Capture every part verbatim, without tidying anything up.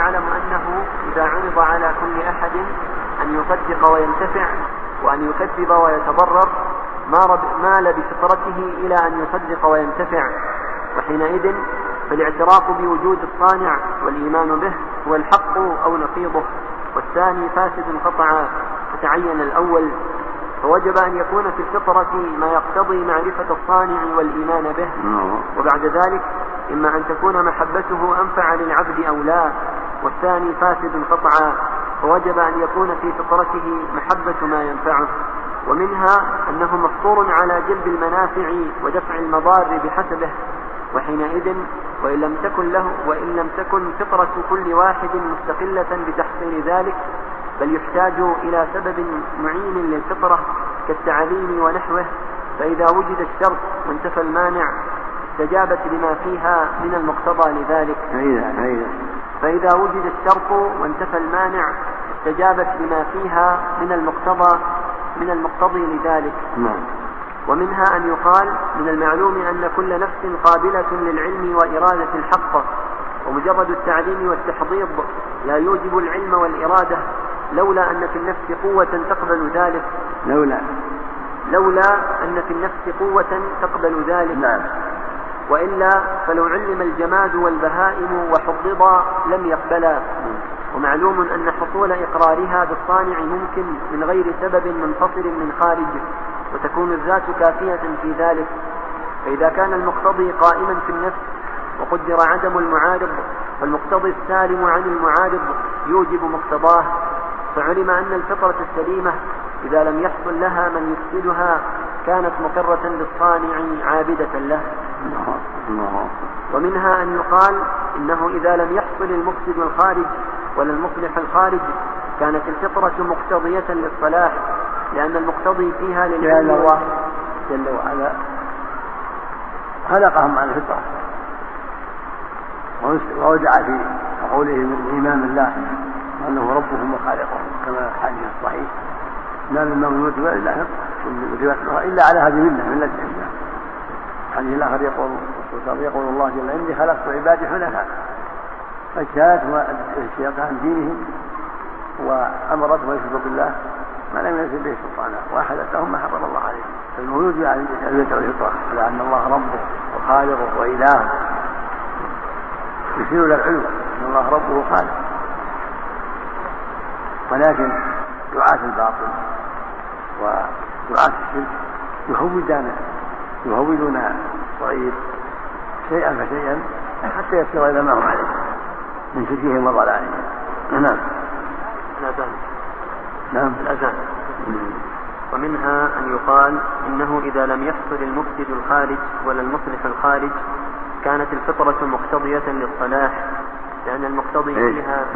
يعلم أنه إذا عرض على كل أحد أن يصدق وينتفع وأن يكذب ويتضرر مال بفطرته إلى أن يصدق وينتفع، وحينئذ فالاعتراف بوجود الصانع والإيمان به هو الحق أو نقيضه، والثاني فاسد قطعا فتعين الأول، فوجب أن يكون في الفطرة ما يقتضي معرفة الصانع والإيمان به، وبعد ذلك إما أن تكون محبته أنفع للعبد أو لا، والثاني فاسد قطعا، فوجب أن يكون في فطرته محبة ما ينفعه، ومنها أنه مفطور على جلب المنافع ودفع المضار بحسبه، وحينئذ وإن لم تكن له وإن لم تكن فطرة كل واحد مستقلة بتحصيل ذلك، بل يحتاج إلى سبب معين للفطرة كالتعليم ونحوه، فإذا وجد الشرط وانتفى المانع استجابت لما فيها من المقتضى لذلك. فإذا وجد الشرط وانتفى المانع استجابت لما فيها من المقتضى من المقتضي لذلك. ومنها أن يقال من المعلوم أن كل نفس قابلة للعلم وإرادة الحق، ومجرد التعليم والتحضيض لا يوجب العلم والإرادة، لولا أن في النفس قوة تقبل ذلك لولا لولا أن في النفس قوة تقبل ذلك نعم. وإلا فلو علم الجماد والبهائم وحضضا لم يقبلا. ومعلوم أن حصول إقرارها بالصانع ممكن من غير سبب منفصل من خارج، وتكون الذات كافية في ذلك. فإذا كان المقتضي قائما في النفس وقدر عدم المعارض، فالمقتضي السالم عن المعارض يوجب مقتضاه، فعلم أن الفطرة السليمة إذا لم يحصل لها من يفسدها كانت مقرة بالصانع عابدة له. ومنها أن يقال إنه إذا لم يحصل المفسد الخارج ولا المصلح الخارج كانت الفطرة مقتضية للصلاح، لأن المقتضي فيها لأن الله جل وعلا خلقهم على الفطرة، ووجع في قوله من إيمان الله وأنه ربهم وخالقهم كما الحديث الصحيح ما من مولود إلا إلا على هذه الملة من الإسلام. الحديث الآخر يقول يقول الله جل إني خلقت عبادي حنفاء، فاجتهدتهم الاشتياق عن دينهم وأمرتهم يشركوا بالله ما لم ينزل به سلطانا وأحدثهم ما حرم الله عليهم. فالمولود يعني يدعو الفطرة على أن الله ربه وخالقه وإلهه، يشير إلى العلم أن الله ربه وخالقه. ولكن دعاة الباطل ودعاة الشرك يهودون يهودون الصغير شيئا فشيئا حتى يصير إلى ما هم عليه من شركهم وضلالهم. نعم. الأذان. نعم. الأذان. ومنها أن يقال إنه إذا لم يحصل المفسد الخارج ولا المصلح الخارج كانت الفطرة مقتضية للصلاح، لأن المقتضي فيها.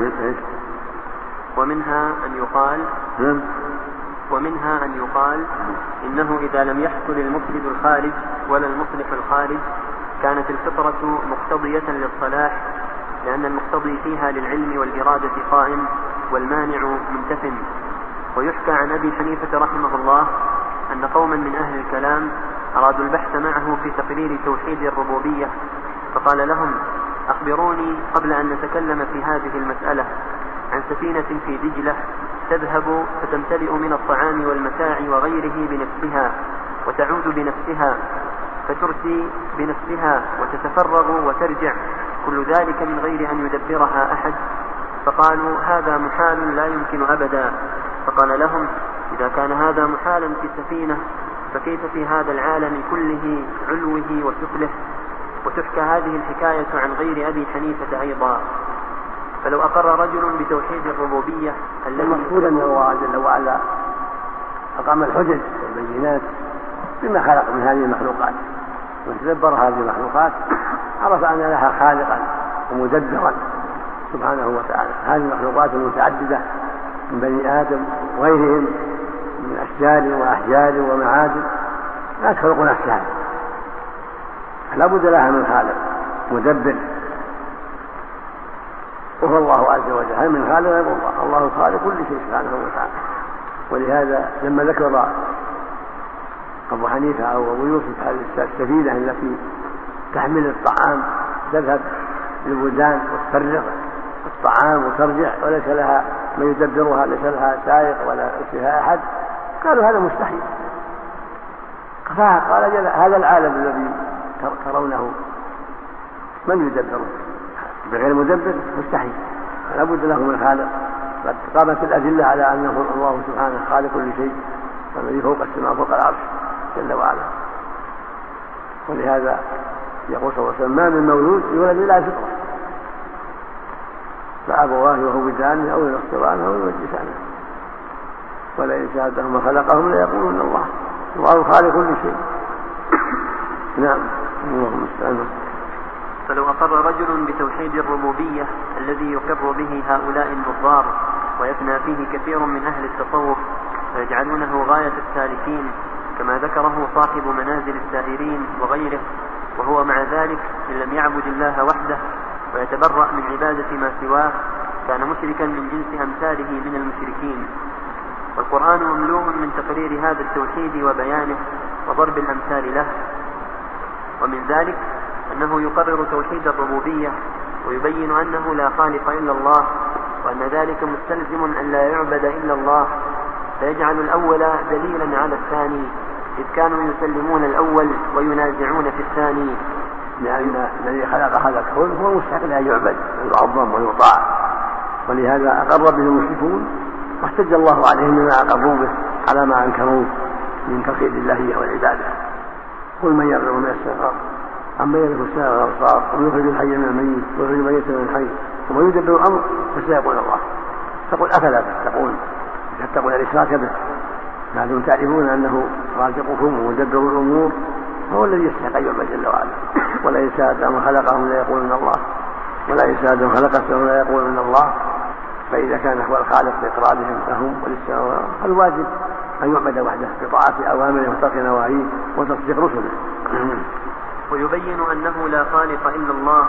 ومنها أن يقال ومنها أن يقال إنه إذا لم يحصل المفسد الخارج ولا المصلح الخارج كانت الفطرة مقتضية للصلاح، لأن المقتضي فيها للعلم والإرادة قائم والمانع منتف. ويحكى عن أبي حنيفة رحمه الله أن قوما من أهل الكلام أرادوا البحث معه في تقرير توحيد الربوبية، فقال لهم أخبروني قبل أن نتكلم في هذه المسألة عن سفينة في دجلة تذهب فتمتلئ من الطعام والمتاع وغيره بنفسها وتعود بنفسها فترسي بنفسها وتتفرغ وترجع، كل ذلك من غير أن يدبرها أحد. فقالوا هذا محال لا يمكن أبدا. فقال لهم إذا كان هذا محالا في السفينة فكيف في هذا العالم كله علوه وسفله؟ وتحكى هذه الحكاية عن غير أبي حنيفة أيضا. فلو أقر رجل بتوحيد الربوبية المقصود أن الله جل وعلا أقام الحجج والبينات بما خلق من هذه المخلوقات، وتدبر هذه المخلوقات عرف أن لها خالقا ومدبرا سبحانه وتعالى. هذه المخلوقات المتعددة من بني آدم وغيرهم من أشجار وأحجار ومعادن لا تخلق نفسها، لا بد لها من خالق مدبر، وهو الله عز وجل. هل من خالق غير الله؟ الله خالق كل شيء سبحانه وتعالى. ولهذا لما ذكر أبو حنيفة أو أبو يوسف هذه السفينة التي تحمل الطعام تذهب للبلدان وتفرغ الطعام وترجع وليس لها من يدبرها، ليس لها سائق ولا فيها أحد، قالوا هذا مستحيل. قال هذا العالم الذي ترونه من يدبره بغير مدبر مستحيل، لا بد له من خالق. قد قامت الأدلة على أنه الله سبحانه خالق كل شيء، الذي فوق السماء فوق العرش جل وعلا. ولهذا يقول صلى الله عليه وسلم ما من مولود يولد إلا فطرة، فأبواه يهودانه أو ينصرانه أو يمجسانه، ولئن سألتهم خلقهم ليقولون الله، الله خالق كل شيء. نعم. اللهم استعان. فلو أقر رجل بتوحيد الربوبية الذي يقر به هؤلاء النظار ويفنى فيه كثير من أهل التصوف ويجعلونه غاية السالكين كما ذكره صاحب منازل السائرين وغيره، وهو مع ذلك إن لم يعبد الله وحده ويتبرأ من عبادة ما سواه كان مشركا من جنس أمثاله من المشركين. والقرآن مملوء من تقرير هذا التوحيد وبيانه وضرب الأمثال له. ومن ذلك أنه يقرر توحيد الربوبية ويبين أنه لا خالق إلا الله، وأن ذلك مستلزم أن لا يعبد إلا الله، فيجعل الأول دليلا على الثاني، إذ كانوا يسلمون الأول وينازعون في الثاني، لأن الذي خلق هذا الكون هو مستحق أن يعبد ويعظم ويطاع، ولهذا أقر به المشركون واحتج الله عليهم بما أقروا به على ما أنكروا من توحيد الله والعبادة. قل من يرزق من السماء أما يملك السماء والأبصار ويخرج الحي من الميت ويخرج الميت من الحي ومن يدبر الأمر فسيقول الله. تقول أفلا تتقون تتقون الإشراك به، بعدهم تعرفون أنه رازقكم ومدبر الأمور، هو الذي يستحق أن يعبد جل وعلا. ولئن سألتهم خلقهم ليقولون الله، ولئن سألتهم خلق السماء ليقولون الله. فإذا كان هو الخالق بإقرارهم لهم وللسماء فالواجب أن يعبد وحده بطاعة أوامره وترك نواهيه وتصديق رسله. ويبين أنه لا خالق إلا الله،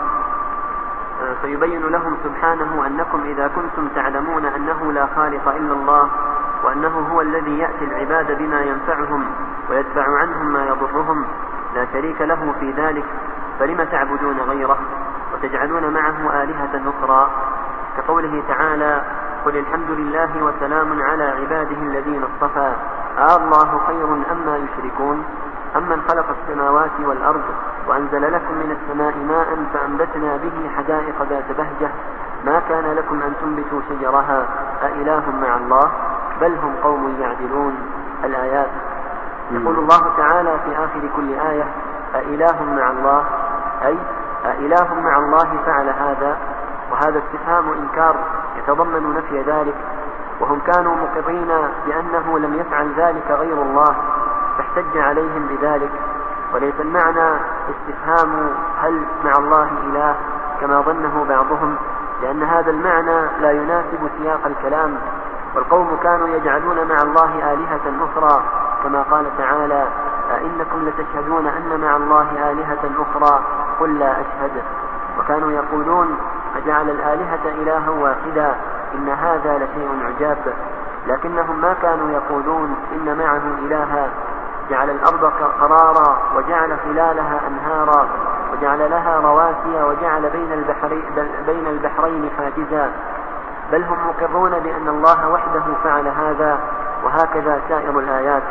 فيبين لهم سبحانه أنكم إذا كنتم تعلمون أنه لا خالق إلا الله وأنه هو الذي يأتي العباد بما ينفعهم ويدفع عنهم ما يضرهم لا شريك له في ذلك، فلم تعبدون غيره وتجعلون معه آلهة أخرى، كقوله تعالى قل الحمد لله وسلام على عباده الذين اصطفى آه الله خير أما يشركون أمن خلق السماوات والأرض وأنزل لكم من السماء ماء فأنبتنا به حدائق ذات بهجة ما كان لكم أن تنبتوا شجرها أإله مع الله بل هم قوم يعدلون. الآيات. يقول الله تعالى في آخر كل آية أإله مع الله، أي أإله مع الله فعل هذا، وهذا استفهام إنكار يتضمن نفي ذلك، وهم كانوا مقرين بأنه لم يفعل ذلك غير الله فاحتج عليهم بذلك، وليس المعنى استفهام هل مع الله إله كما ظنه بعضهم، لأن هذا المعنى لا يناسب سياق الكلام، والقوم كانوا يجعلون مع الله آلهة أخرى كما قال تعالى أئنكم لتشهدون أن مع الله آلهة أخرى قل لا أشهد، وكانوا يقولون أجعل الآلهة إلها واحدا إن هذا لشيء عجاب، لكنهم ما كانوا يقولون إن معه إلها جعل الأرض قرارا وجعل خلالها أنهارا وجعل لها رواسي وجعل بين البحرين, بين البحرين حاجزا، بل هم مقرون بأن الله وحده فعل هذا، وهكذا سائر الآيات.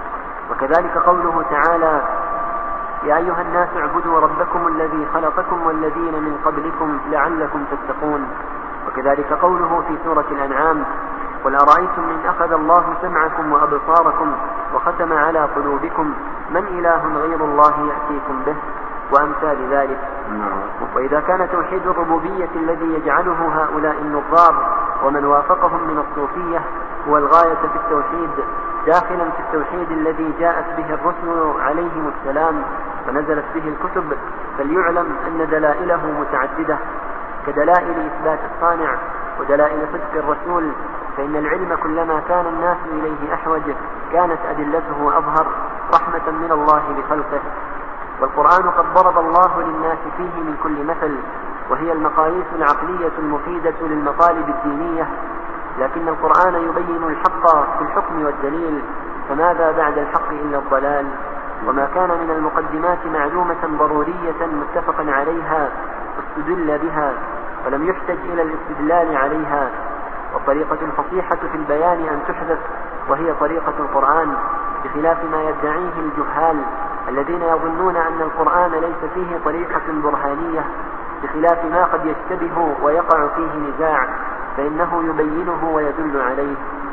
وكذلك قوله تعالى يا أيها الناس اعبدوا ربكم الذي خلقكم والذين من قبلكم لعلكم تتقون. وكذلك قوله في سورة الأنعام قل أرأيتم من أخذ الله سمعكم وأبصاركم وختم على قلوبكم من إله غير الله يأتيكم به، وأمثال ذلك. وإذا كان توحيد الربوبية الذي يجعله هؤلاء النظار ومن وافقهم من الصوفية هو الغاية في التوحيد داخلا في التوحيد الذي جاءت به الرسل عليهم السلام ونزلت به الكتب، فليعلم أن دلائله متعددة كدلائل إثبات الصانع ودلائل صدق الرسول، فإن العلم كلما كان الناس إليه أحوج كانت أدلته أظهر رحمة من الله بخلقه. والقرآن قد ضرب الله للناس فيه من كل مثل، وهي المقاييس العقلية المفيدة للمطالب الدينية، لكن القرآن يبين الحق في الحكم والدليل، فماذا بعد الحق إلا الضلال، وما كان من المقدمات معلومة ضرورية متفقا عليها استدل بها ولم يحتج إلى الاستدلال عليها. والطريقة الفصيحة في البيان أن تحذف وهي طريقة القرآن، بخلاف ما يدعيه الجهال الذين يظنون أن القرآن ليس فيه طريقة برهانية، بخلاف ما قد يشتبه ويقع فيه نزاع فإنه يبينه ويدل عليه.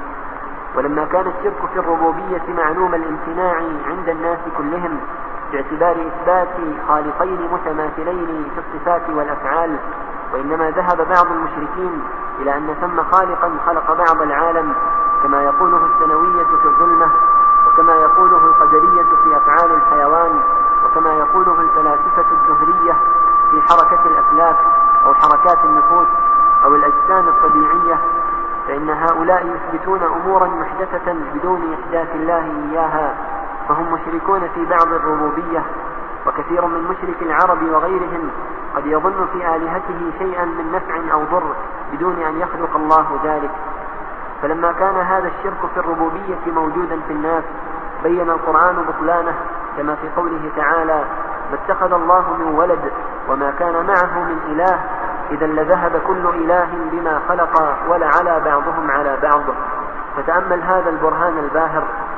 ولما كان الشرك في الربوبية معلوم الامتناع عند الناس كلهم باعتبار إثبات خالقين متماثلين في الصفات والأفعال، وإنما ذهب بعض المشركين إلى أن ثم خالقا خلق بعض العالم كما يقوله الثانوية في الظلمة، وكما يقوله القدرية في أفعال الحيوان، وكما يقوله الفلاسفة الدهرية في حركة الأفلاك أو حركات النفوس أو الأجسام الطبيعية، فإن هؤلاء يثبتون أمورا محدثة بدون إحداث الله إياها، فهم مشركون في بعض الربوبية. وكثير من مشرك العرب وغيرهم قد يظن في آلهته شيئا من نفع أو ضر بدون أن يخلق الله ذلك. فلما كان هذا الشرك في الربوبية موجودا في الناس بين القرآن بطلانه، كما في قوله تعالى: ما اتخذ الله من ولد وما كان معه من إله إذا لذهب كل إله بما خلق ولعلى بعضهم على بعض. فتأمل هذا البرهان الباهر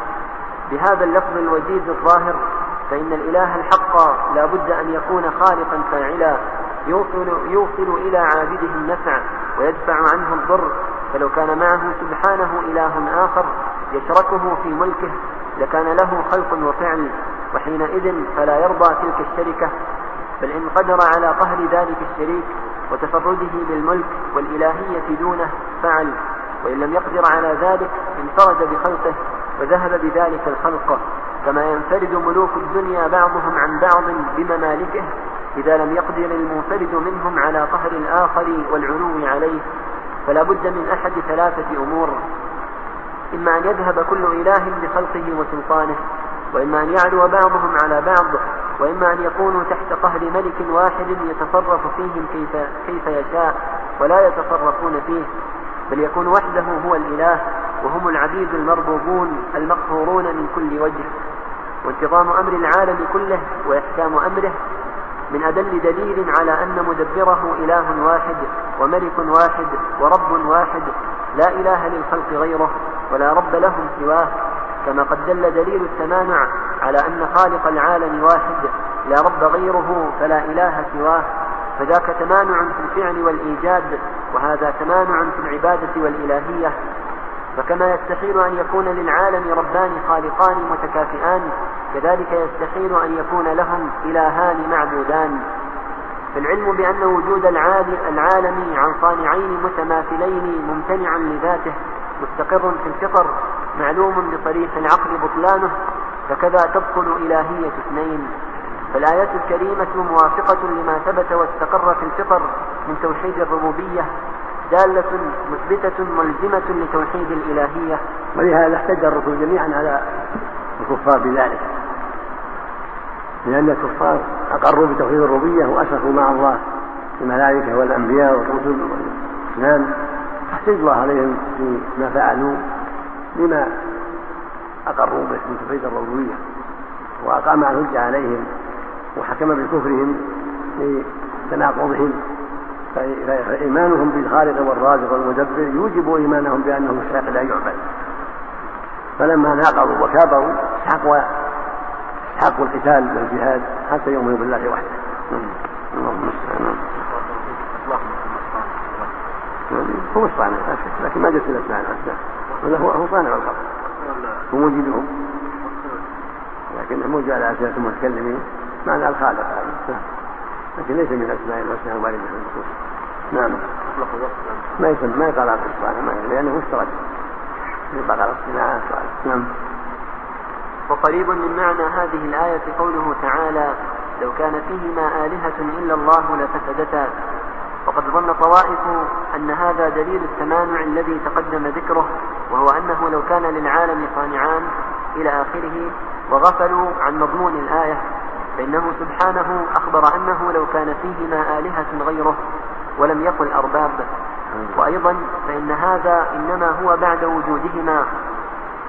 بهذا اللفظ الوجيز الظاهر، فإن الإله الحق لا بد أن يكون خالقا فاعلا يوصل, يوصل إلى عابده النفع ويدفع عنه الضر. فلو كان معه سبحانه إله آخر يشركه في ملكه لكان له خلق وفعل، وحينئذ فلا يرضى تلك الشركة، بل إن قدر على قهر ذلك الشريك وتفرده بالملك والإلهية دونه فعل، وإن لم يقدر على ذلك انفرد بخلقه وذهب بذلك الخلق، كما ينفرد ملوك الدنيا بعضهم عن بعض بممالكه إذا لم يقدر المنفرد منهم على قهر الآخر والعلو عليه. فلا بد من أحد ثلاثة أمور: إما أن يذهب كل إله بخلقه وسلطانه، وإما أن يعلو بعضهم على بعض، وإما أن يكونوا تحت قهر ملك واحد يتصرف فيهم كيف, كيف يشاء ولا يتصرفون فيه، بل يكون وحده هو الإله وهم العبيد المربوبون المقهورون من كل وجه. وانتظام أمر العالم كله وإحكام أمره من أدل دليل على أن مدبره إله واحد وملك واحد ورب واحد لا إله للخلق غيره ولا رب لهم سواه، كما قد دل دليل التمانع على أن خالق العالم واحد لا رب غيره فلا إله سواه، فذاك تمانع في الفعل والإيجاد، وهذا تمانع في العبادة والإلهية. فكما يستحيل أن يكون للعالم ربان خالقان متكافئان، كذلك يستحيل أن يكون لهم إلهان معبودان. فالعلم بأن وجود العالم عن صانعين متماثلين ممتنع لذاته مستقر في الفطر معلوم بصريح العقل بطلانه، فكذا تبطل إلهية اثنين. فالآيات الكريمة موافقة لما ثبت واستقر في الفطر من توحيد الربوبية، دالة مثبتة ملزمة لتوحيد الإلهية. ولهذا احتج الرسل جميعا على الكفار بذلك، لأن الكفار أقروا بتوحيد الربوبية وأشركوا مع الله الملائكة والأنبياء والرسل والإسلام، فاحتج الله عليهم فيما فعلوا لما أقروا به من توحيد الربوبية، وأقام الحجة عليهم وحكم بكفرهم لتناقضهم. فإيمانهم بالخالق والرازق والمدبر يوجب إيمانهم بأنه مستحق لا يعبد، فلما ناقضوا وكابروا استحقوا استحقوا القتال والجهاد حتى يؤمنوا بالله وحده. اللهم استعان. هو الصانع لكن ما جت إلى الصانع، هو هو صانع الخلق وموجدهم، لكن موجود على أساس المتكلمين معنى الخالق، لكن ليس من أسماء الحسنى الواردة في النصوص. نعم. ما يسمى ما يقال على الصانع لأنه مشترك يطلق على الصناعة. نعم. وقريب من معنى هذه الآية قوله تعالى: لو كان فيهما آلهة إلا الله لفسدتا. وقد ظن طوائف أن هذا دليل التمانع الذي تقدم ذكره، وهو أنه لو كان للعالم صانعان إلى آخره، وغفلوا عن مضمون الآية، فإنه سبحانه أخبر أنه لو كان فيهما آلهة غيره ولم يقل أرباب. وأيضا فإن هذا إنما هو بعد وجودهما،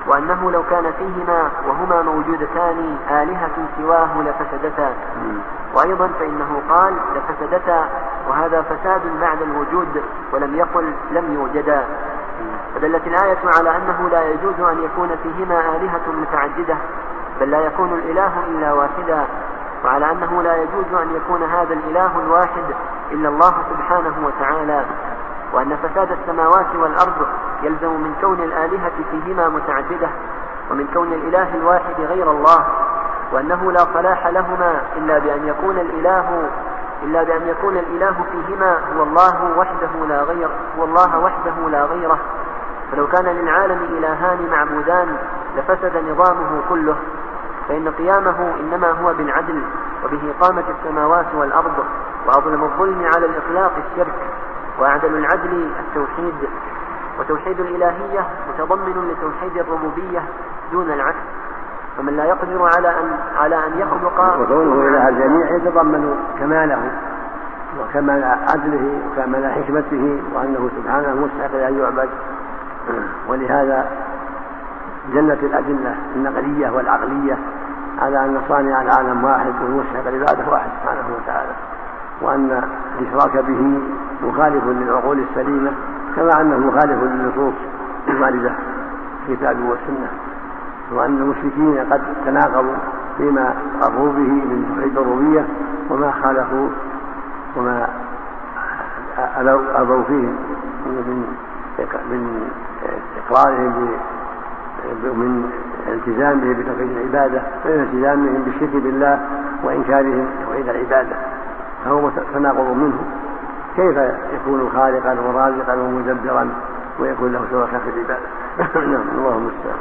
وأنه لو كان فيهما وهما موجودتان آلهة سواه لفسدتا. وأيضا فإنه قال لفسدتا، وهذا فساد بعد الوجود، ولم يقل لم يوجدا. فدلت الآية على أنه لا يجوز أن يكون فيهما آلهة متعددة، بل لا يكون الإله إلا واحدا، وعلى أنه لا يجوز أن يكون هذا الإله الواحد إلا الله سبحانه وتعالى، وأن فساد السماوات والأرض يلزم من كون الآلهة فيهما متعددة، ومن كون الإله الواحد غير الله، وأنه لا صلاح لهما إلا بأن يكون الإله إلا بأن يكون الإله فيهما هو الله وحده لا غير هو الله وحده لا غيره. فلو كان للعالم إلهان معبودان لفسد نظامه كله، فإن قيامه إنما هو بالعدل، وبه قامت السماوات والأرض. وأظلم الظلم على الإطلاق الشرك، وأعدل العدل التوحيد. وتوحيد الإلهية متضمن لتوحيد الربوبية دون العكس، فمن لا يقدر على أن على أن يخلق وكونه إله الجميع يتضمن كماله وكمال عدله وكمال حكمته، وأنه سبحانه مستحق أن يعبد. ولهذا جلت الأدلة النقلية والعقلية على أن صانع العالم واحد والمستحق العبادة واحد سبحانه وتعالى، وأن الإشراك به مخالف للعقول السليمة، كما أنه مخالف للنصوص الواردة في الكتاب والسنة، وأن المشركين قد تناقضوا فيما أمروا به من توحيد الربوبية وما خالفوا وما أبوا فيه من من إقرارهم من التزامهم بتوحيد العبادة ومن التزامهم بالشرك بالله وإنكارهم توحيد العبادة، فهو تناقض منه. كيف يكون خالقا ورازقا ومدبرا ويكون له شركاء في العبادة؟ نعم، الله المستعان.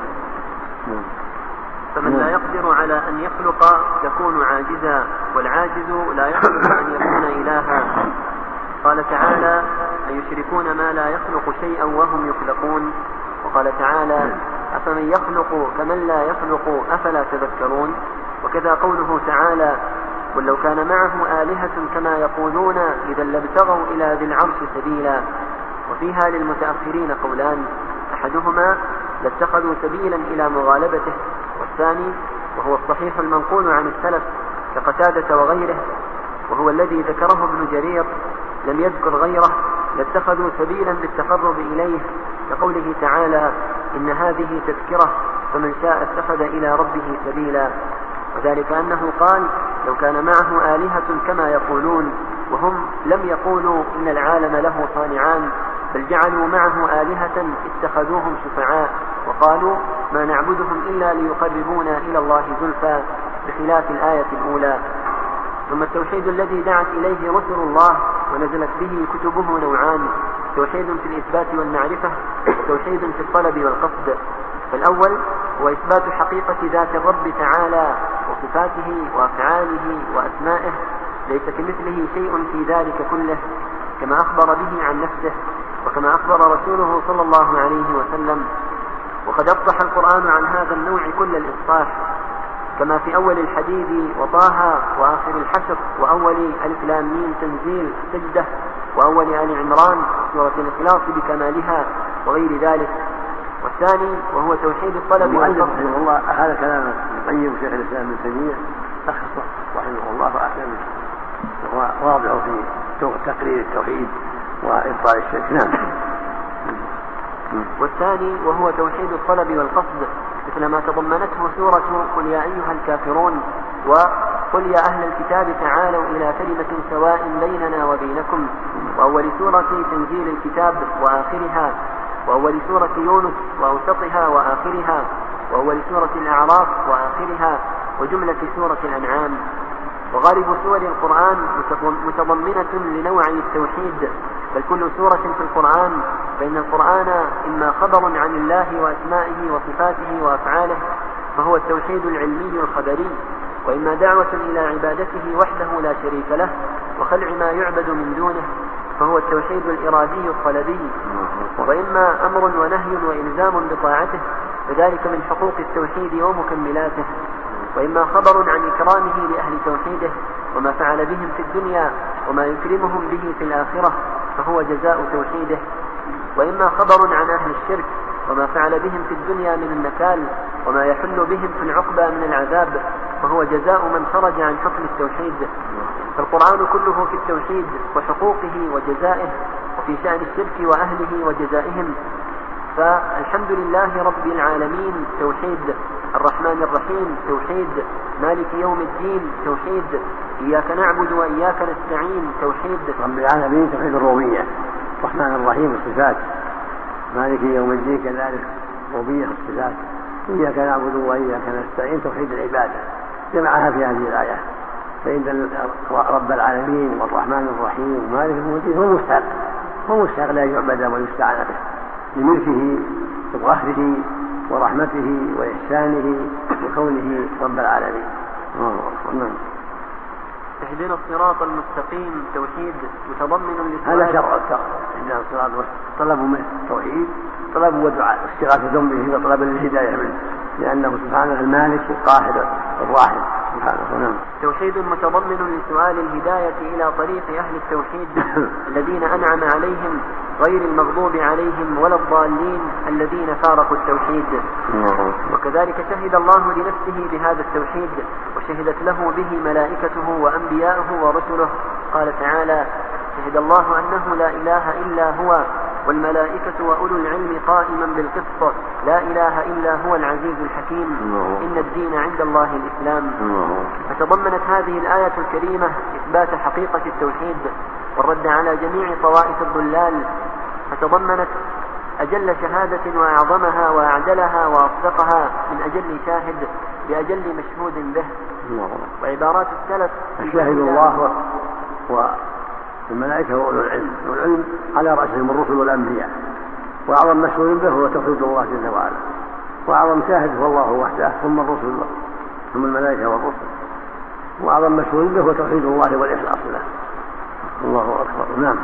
فمن لا يقدر على أن يخلق يكون عاجزا، والعاجز لا يقدر أن يكون إلها. قال تعالى: أيشركون ما لا يخلق شيئا وهم يخلقون. وقال تعالى: أفمن يخلق كمن لا يخلق أفلا تذكرون. وكذا قوله تعالى: قل لو كان معه آلهة كما يقولون إذا لابتغوا إلى ذي العرش سبيلا. وفيها للمتأخرين قولان: أحدهما لاتخذوا سبيلا إلى مغالبته، والثاني وهو الصحيح المنقول عن السلف كقتادة وغيره، وهو الذي ذكره ابن جرير لم يذكر غيره، لاتخذوا سبيلا بالتقرب إليه، كقوله تعالى: إن هذه تذكرة فمن شاء اتخذ إلى ربه سبيلا. وذلك أنه قال: لو كان معه آلهة كما يقولون، وهم لم يقولوا إن العالم له صانعان، بل جعلوا معه آلهة اتخذوهم شفعاء، وقالوا ما نعبدهم إلا ليقربونا إلى الله زلفى، بخلاف الآية الأولى. ثم التوحيد الذي دعت إليه رسل الله ونزلت به كتبه نوعان: توحيد في الإثبات والمعرفة، وتوحيد في الطلب والقصد. فالأول هو إثبات حقيقة ذات الرب تعالى وصفاته وأفعاله وأسمائه، ليس كمثله شيء في ذلك كله، كما أخبر به عن نفسه وكما أخبر رسوله صلى الله عليه وسلم. وقد أفصح القرآن عن هذا النوع كل الإفصاح، كما في أول الحديد وطه وآخر الحشر وأول ألف لام ميم تنزيل سجدة وأول آل عمران سورة الإخلاص بكمالها وغير ذلك. والثاني وهو توحيد الطلب والقصد. الله هذا كلام القيم شيخ الإسلام ابن تيمية أخص رحمه الله وأحسن، وهو واضح في تقرير التوحيد وإبطال الشرك. نعم. والثاني وهو توحيد الطلب والقصد، مثل ما تضمنته سورة قل يا أيها الكافرون وقل يا أهل الكتاب تعالوا إلى كلمة سواء بيننا وبينكم، وأول سورة تنزيل الكتاب وآخرها، وأول سورة يونس وأوسطها وآخرها، وأول سورة الأعراف وآخرها، وجملة سورة الأنعام. وغالب سور القرآن متضمنة لنوع التوحيد، بل كل سورة في القرآن، فإن القرآن إما خبر عن الله وأسمائه وصفاته وأفعاله فهو التوحيد العلمي الخبري، وإما دعوة إلى عبادته وحده لا شريك له وخلع ما يعبد من دونه فهو التوحيد الإرادي الطلبي، وإما أمر ونهي وإلزام بطاعته فذلك من حقوق التوحيد ومكملاته، وإما خبر عن إكرامه لأهل توحيده وما فعل بهم في الدنيا وما يكرمهم به في الآخرة فهو جزاء توحيده، وإما خبر عن أهل الشرك وما فعل بهم في الدنيا من النكال وما يحل بهم في العقبى من العذاب، وهو جزاء من خرج عن حكم التوحيد. فالقرآن كله في التوحيد وحقوقه وجزائه، وفي شأن الشرك وأهله وجزائهم. فالحمد لله رب العالمين توحيد، الرحمن الرحيم توحيد، مالك يوم الدين توحيد، إياك نعبد وإياك نستعين توحيد. رب العالمين توحيد الربوبية، الرحمن الرحيم الصفات، مالك يوم الدين كذلك الربوبية الصفات، إياك نعبد وإياك نستعين توحيد العبادة، جمعها في هذه الآية. فإن رب العالمين والرحمن الرحيم ومالك يوم الدين هو مستحق، هو مستحق لا يعبد ويستعان به لملكه وقهره ورحمته وإحسانه وكونه رب العالمين. اهدنا الصراط المستقيم توحيد متضمن للسؤال. هذا شرع اهدنا الصراط، طلب منه التوحيد، طلب ودعاء استغاثة به وطلب للهداية منه، لأنه سبحانه المالك القاهر الراحم سبحانه. نعم. توحيد متضمن لسؤال الهداية إلى طريق أهل التوحيد الذين أنعم عليهم غير المغضوب عليهم ولا الضالين الذين فارقوا التوحيد. وكذلك شهد الله لنفسه بهذا التوحيد، وشهدت له به ملائكته وأنبياؤه ورسله. قال تعالى: شهد الله أنه لا إله إلا هو والملائكة وأولو العلم قائما بالقسط لا إله إلا هو العزيز الحكيم إن الدين عند الله الإسلام. فتضمنت هذه الآية الكريمة إثبات حقيقة التوحيد والرد على جميع طوائف الضلال، فتضمنت أجل شهادة وأعظمها وأعدلها وأصدقها من أجل شاهد بأجل مشهود به. وعبارات السلف شاهد الله والملائكة وأولو العلم، والعلم على رأسهم الرسل والأنبياء، وأعظم مشهود به هو توحيد الله جل وعلا، وأعظم شاهد هو الله وحده ثم الرسل ثم الملائكة والرسل، وأعظم مشهود به هو توحيد الله والإخلاص له. الله أكبر. نعم.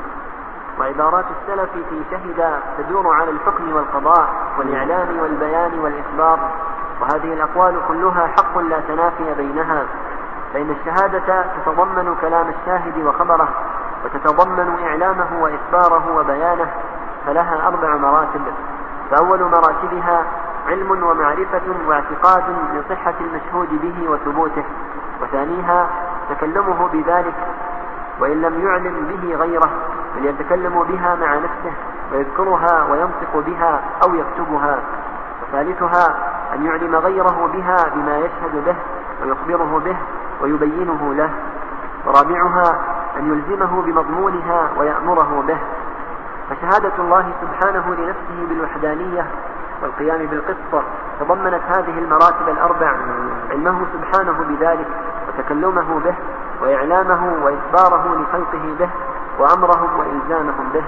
وعبارات السلف في شهد تدور على الحكم والقضاء والإعلام والبيان والإخبار، وهذه الأقوال كلها حق لا تنافي بينها، فإن الشهادة تتضمن كلام الشاهد وخبره، وتتضمن إعلامه وإخباره وبيانه، فلها أربع مراتب. فأول مراتبها علم ومعرفة واعتقاد لصحة المشهود به وثبوته، وثانيها تكلمه بذلك وإن لم يعلم به غيره، بل يتكلم بها مع نفسه ويذكرها وينطق بها أو يكتبها، وثالثها أن يعلم غيره بها بما يشهد به ويخبره به ويبينه له، ورابعها أن يلزمه بمضمونها ويأمره به. فشهادة الله سبحانه لنفسه بالوحدانية والقيام بالقسط تضمنت هذه المراتب الأربع: علمه سبحانه بذلك وتكلمه به وإعلامه وإخباره لخلقه به وأمرهم وإلزامهم به.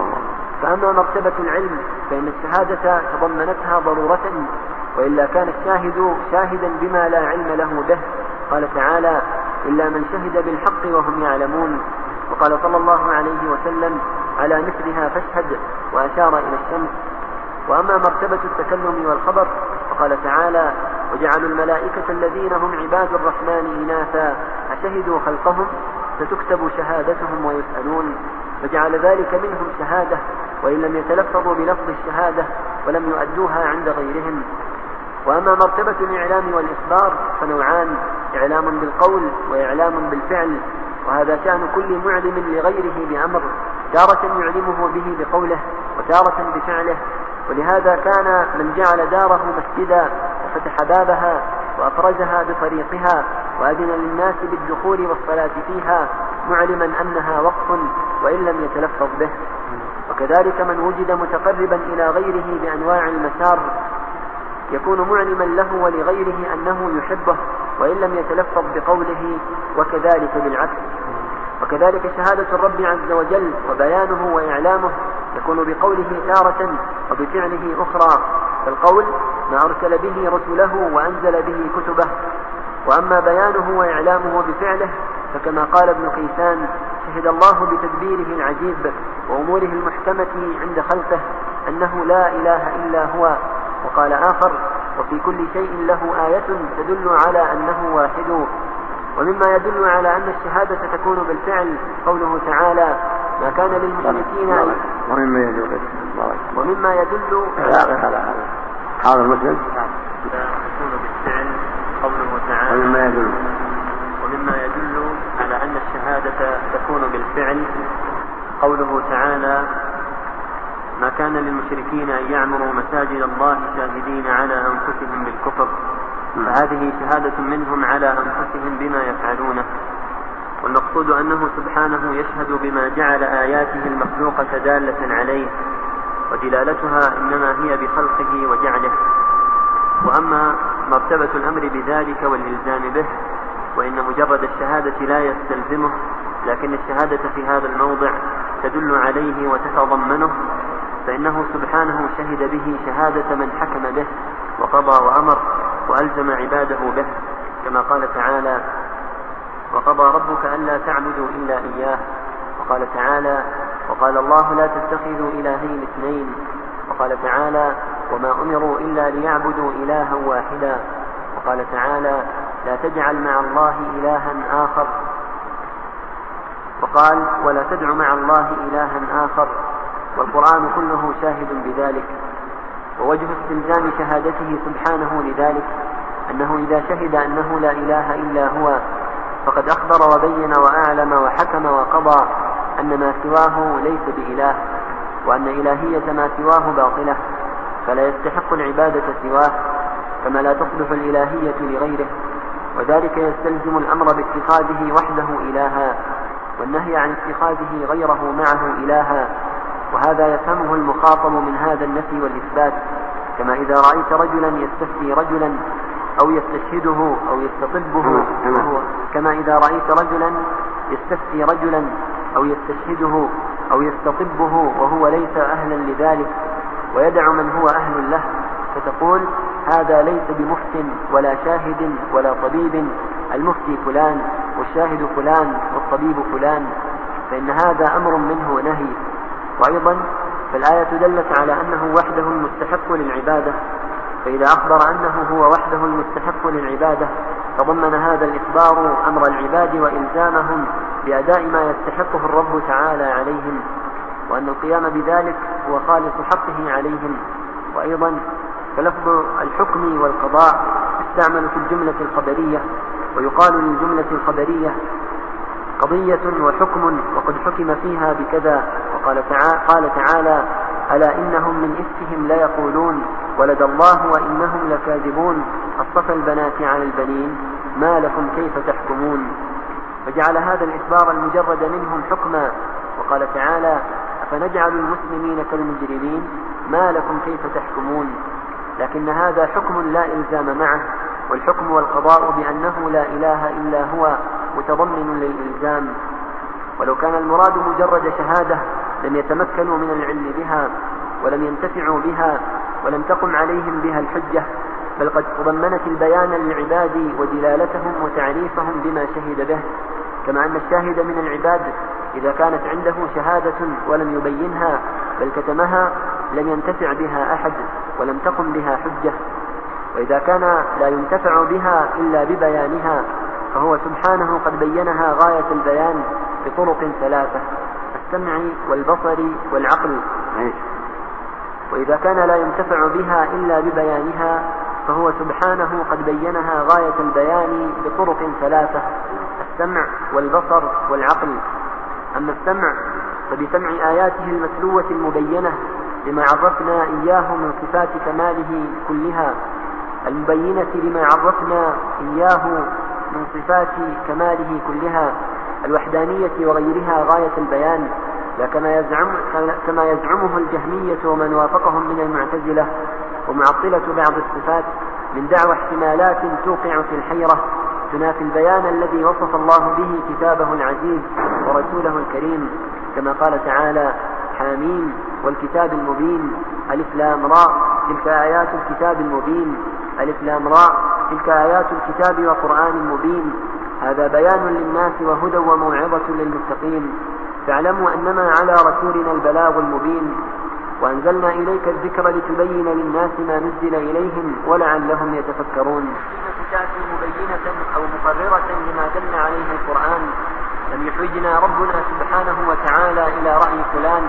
فأما مرتبة العلم فإن الشهادة تضمنتها ضرورة، وإلا كان الشاهد شاهدا بما لا علم له به. قال تعالى: إلا من شهد بالحق وهم يعلمون. وقال صلى الله عليه وسلم: على مثلها فاشهد، وأشار إلى الشمس. وأما مرتبة التكلم والخبر فقال تعالى: وجعلوا الملائكة الذين هم عباد الرحمن إناثا أشهدوا خلقهم ستكتب شهادتهم ويسألون، وجعل ذلك منهم شهادة وإن لم يتلفظوا بلفظ الشهادة ولم يؤدوها عند غيرهم. وأما مرتبة الإعلام والإخبار فنوعان: إعلام بالقول وإعلام بالفعل، وهذا شأن كل معلم لغيره بأمر، تارة يعلمه به بقوله وتارة بفعله. ولهذا كان من جعل داره مسجدا وفتح بابها وأفرزها بطريقها وأذن للناس بالدخول والصلاة فيها معلما أنها وقف وإن لم يتلفظ به. وكذلك من وجد متقربا إلى غيره بأنواع المسار يكون معلما له ولغيره أنه يحبه وإن لم يتلفظ بقوله، وكذلك بالعكس. وكذلك شهادة الرب عز وجل وبيانه وإعلامه يكون بقوله تارة وبفعله أخرى. فالقول ما أرسل به رسله وأنزل به كتبه، وأما بيانه وإعلامه بفعله فكما قال ابن كيسان: شهد الله بتدبيره العجيب وأموره المحكمة عند خلقه أنه لا إله إلا هو. وقال آخر: وفي كل شيء له آية تدل على أنه واحد. ومما يدل على أن الشهادة تكون بالفعل قوله تعالى: ما كان للمشركين ومما يدل ومما يدل على هذا حاضر مسلم يكون بالفعل قوله تعالى ومما يدل ومما يدل على أن الشهادة تكون بالفعل قوله تعالى ما كان للمشركين أن يعمروا مساجد الله شاهدين على أنفسهم بالكفر، فهذه شهادة منهم على أنفسهم بما يفعلونه. والمقصود أنه سبحانه يشهد بما جعل آياته المخلوقة دالة عليه، ودلالتها إنما هي بخلقه وجعله. وأما مرتبة الأمر بذلك والإلزام به، وإن مجرد الشهادة لا يستلزمه، لكن الشهادة في هذا الموضع تدل عليه وتتضمنه، فإنه سبحانه شهد به شهادة من حكم به وقضى وأمر وألزم عباده به، كما قال تعالى وقضى ربك ألا تعبدوا إلا إياه. وقال تعالى وقال الله لا تتخذوا إلهين اثنين. وقال تعالى وما أمروا إلا ليعبدوا إلها واحدا. وقال تعالى لا تجعل مع الله إلها آخر. وقال ولا تدع مع الله إلها آخر. والقرآن كله شاهد بذلك. ووجه استلزام شهادته سبحانه لذلك أنه إذا شهد أنه لا إله إلا هو فقد أخبر وبين وأعلم وحكم وقضى أن ما سواه ليس بإله، وأن إلهية ما سواه باطلة، فلا يستحق العبادة سواه، كما لا تصلح الإلهية لغيره. وذلك يستلزم الأمر باتخاذه وحده إلها، والنهي عن اتخاذه غيره معه إلها. وهذا يفهمه المخاطب من هذا النفي والإثبات، كما إذا رأيت رجلا يستفتي رجلا أو يستشهده أو يستطبه وهو كما إذا رأيت رجلا يستفتي رجلا أو يستشهده أو يستطبه وهو ليس أهلا لذلك، ويدع من هو أهل له، فتقول هذا ليس بمفت ولا شاهد ولا طبيب، المفتي فلان والشاهد فلان والطبيب فلان، فإن هذا أمر منه ونهي. وأيضا فالآية دلت على أنه وحده المستحق للعبادة، فإذا أخبر أنه هو وحده المستحق للعبادة تضمن هذا الإخبار أمر العباد وإلزامهم بأداء ما يستحقه الرب تعالى عليهم، وأن القيام بذلك هو خالص حقه عليهم. وأيضا فلفظ الحكم والقضاء استعمل في الجملة الخبرية، ويقال للجملة الخبرية قضية وحكم وقد حكم فيها بكذا. وقال تعالى, قال تعالى ألا إنهم من إفكهم ليقولون ولد الله وإنهم لكاذبون أصطفى البنات على البنين ما لكم كيف تحكمون. فجعل هذا الإخبار المجرد منهم حكما. وقال تعالى أفنجعل المسلمين كالمجرمين ما لكم كيف تحكمون، لكن هذا حكم لا إلزام معه، والحكم والقضاء بأنه لا إله إلا هو متضمن للإلزام. ولو كان المراد مجرد شهادة لم يتمكنوا من العلم بها ولم ينتفعوا بها ولم تقم عليهم بها الحجة، بل قد تضمنت البيان للعباد ودلالتهم وتعريفهم بما شهد به، كما أن الشاهد من العباد إذا كانت عنده شهادة ولم يبينها بل كتمها لم ينتفع بها أحد ولم تقم بها حجة. وإذا كان لا ينتفع بها إلا ببيانها فهو سبحانه قد بينها غاية البيان بطرق ثلاثة: السمع والبصر والعقل. وإذا كان لا ينتفع بها إلا ببيانها فهو سبحانه قد بينها غاية البيان بطرق ثلاثة: السمع والبصر والعقل. أما السمع فبسمع آياته المتلوة المبينة لما عرفنا إياه من صفات كماله كلها، المبينة لما عرفنا إياه من صفات كماله كلها، الوحدانية وغيرها غاية البيان، لا كما يزعم كما يزعمه الجهمية ومن وافقهم من المعتزلة ومعطلة بعض الصفات من دعوى احتمالات توقع في الحيرة تنافي البيان الذي وصف الله به كتابه العزيز ورسوله الكريم، كما قال تعالى: حاميم والكتاب المبين ألف لام راء تلك آيات الكتاب المبين ألف لام راء تلك آيات الكتاب وقرآن مبين. هذا بيان للناس وهدى وموعظة للمتقين. فاعلموا أنما على رسولنا البلاغ المبين، وأنزلنا إليك الذكر لتبين للناس ما نزل إليهم ولعلهم يتفكرون. تأتي مبينة أو مقررة لما دل عليه القرآن، لم يحوجنا ربنا سبحانه وتعالى إلى رأي فلان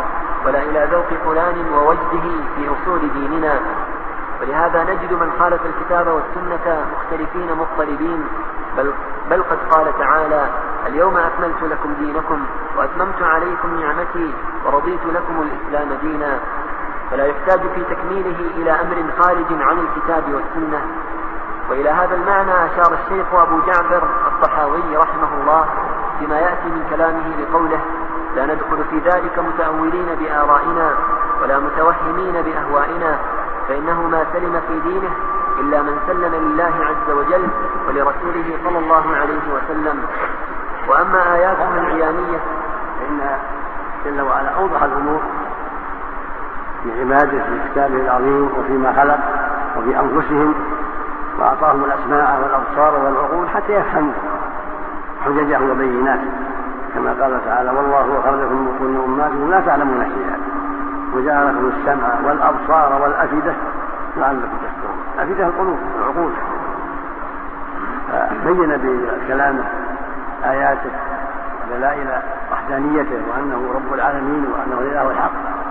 ولا إلى ذوق فلان ووجده في أصول ديننا. ولهذا نجد من خالف الكتاب والسنة مختلفين مضطربين، بل, بل قد قال تعالى: اليوم أكملت لكم دينكم وأتممت عليكم نعمتي ورضيت لكم الإسلام دينا. فلا يحتاج في تكميله إلى أمر خارج عن الكتاب والسنة. وإلى هذا المعنى أشار الشيخ أبو جعفر الطحاوي رحمه الله فيما يأتي من كلامه بقوله: لا ندخل في ذلك متأولين بآرائنا ولا متوهمين بأهوائنا، فإنه ما سلم في دينه إلا من سلم لله عز وجل ولرسوله صلى الله عليه وسلم. وأما آياته العيانية فإن جل وعلا أوضح الأمور في عباده في كتابه العظيم وفيما خلق وفي أنفسهم، وأعطاهم الأسماع والأبصار والعقول حتى يفهموا حججه وبيناته، كما قال تعالى: والله خلقكم من بطون أمهاتكم لا تعلمون شيئا وجعل لكم السمع والأبصار والأفئدة لعلكم تشكرون. أفئدة القلوب والعقول. بين بكلامه آياته ودلائل وحدانيته وأنه رب العالمين وأنه الإله الحق،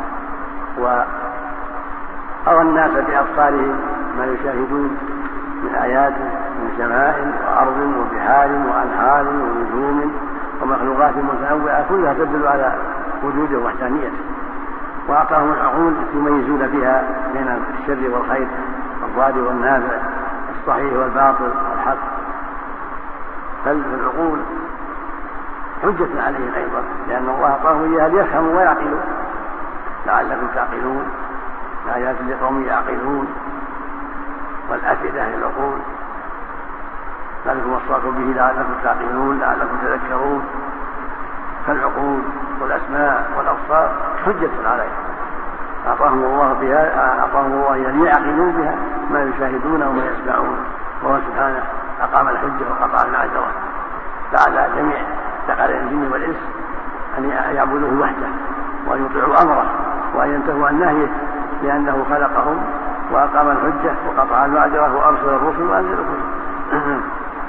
وأرى الناس بأبصارهم ما يشاهدون من آياته من سماء وأرض وبحار وأنهار ونجوم ومخلوقات متنوعة كلها تدل على وجوده وحدانيته. وأعطاهم العقول يميزون بها بين الشر والخير والضار والنافع الصحيح والباطل والحق، بل العقول حجة عليهم أيضا، لأن الله أعطاهم إياها ليفهموا ويعقلوا. لعلكم تعقلون، آيات لقوم يعقلون. والأفئدة للعقول، ذلكم وصاكم به لعلكم تعقلون لعلكم تذكرون. فالعقول والأسماء والأبصار حجة عليهم، أعطاهم الله بها أعطاهم الله ليعقلوا بها ما يشاهدون وما يسمعون. وهو سبحانه أقام الحجة وقطع المعذرة، فعلى جميع ثقلي الجن والإنس أن يعبدوه وحده وأن يطيعوا أمره وأن ينتهوا عن نهيه، لأنه خلقهم وأقام الحجة وقطع المعذرة وأرسل الرسل وأنزل الكتب.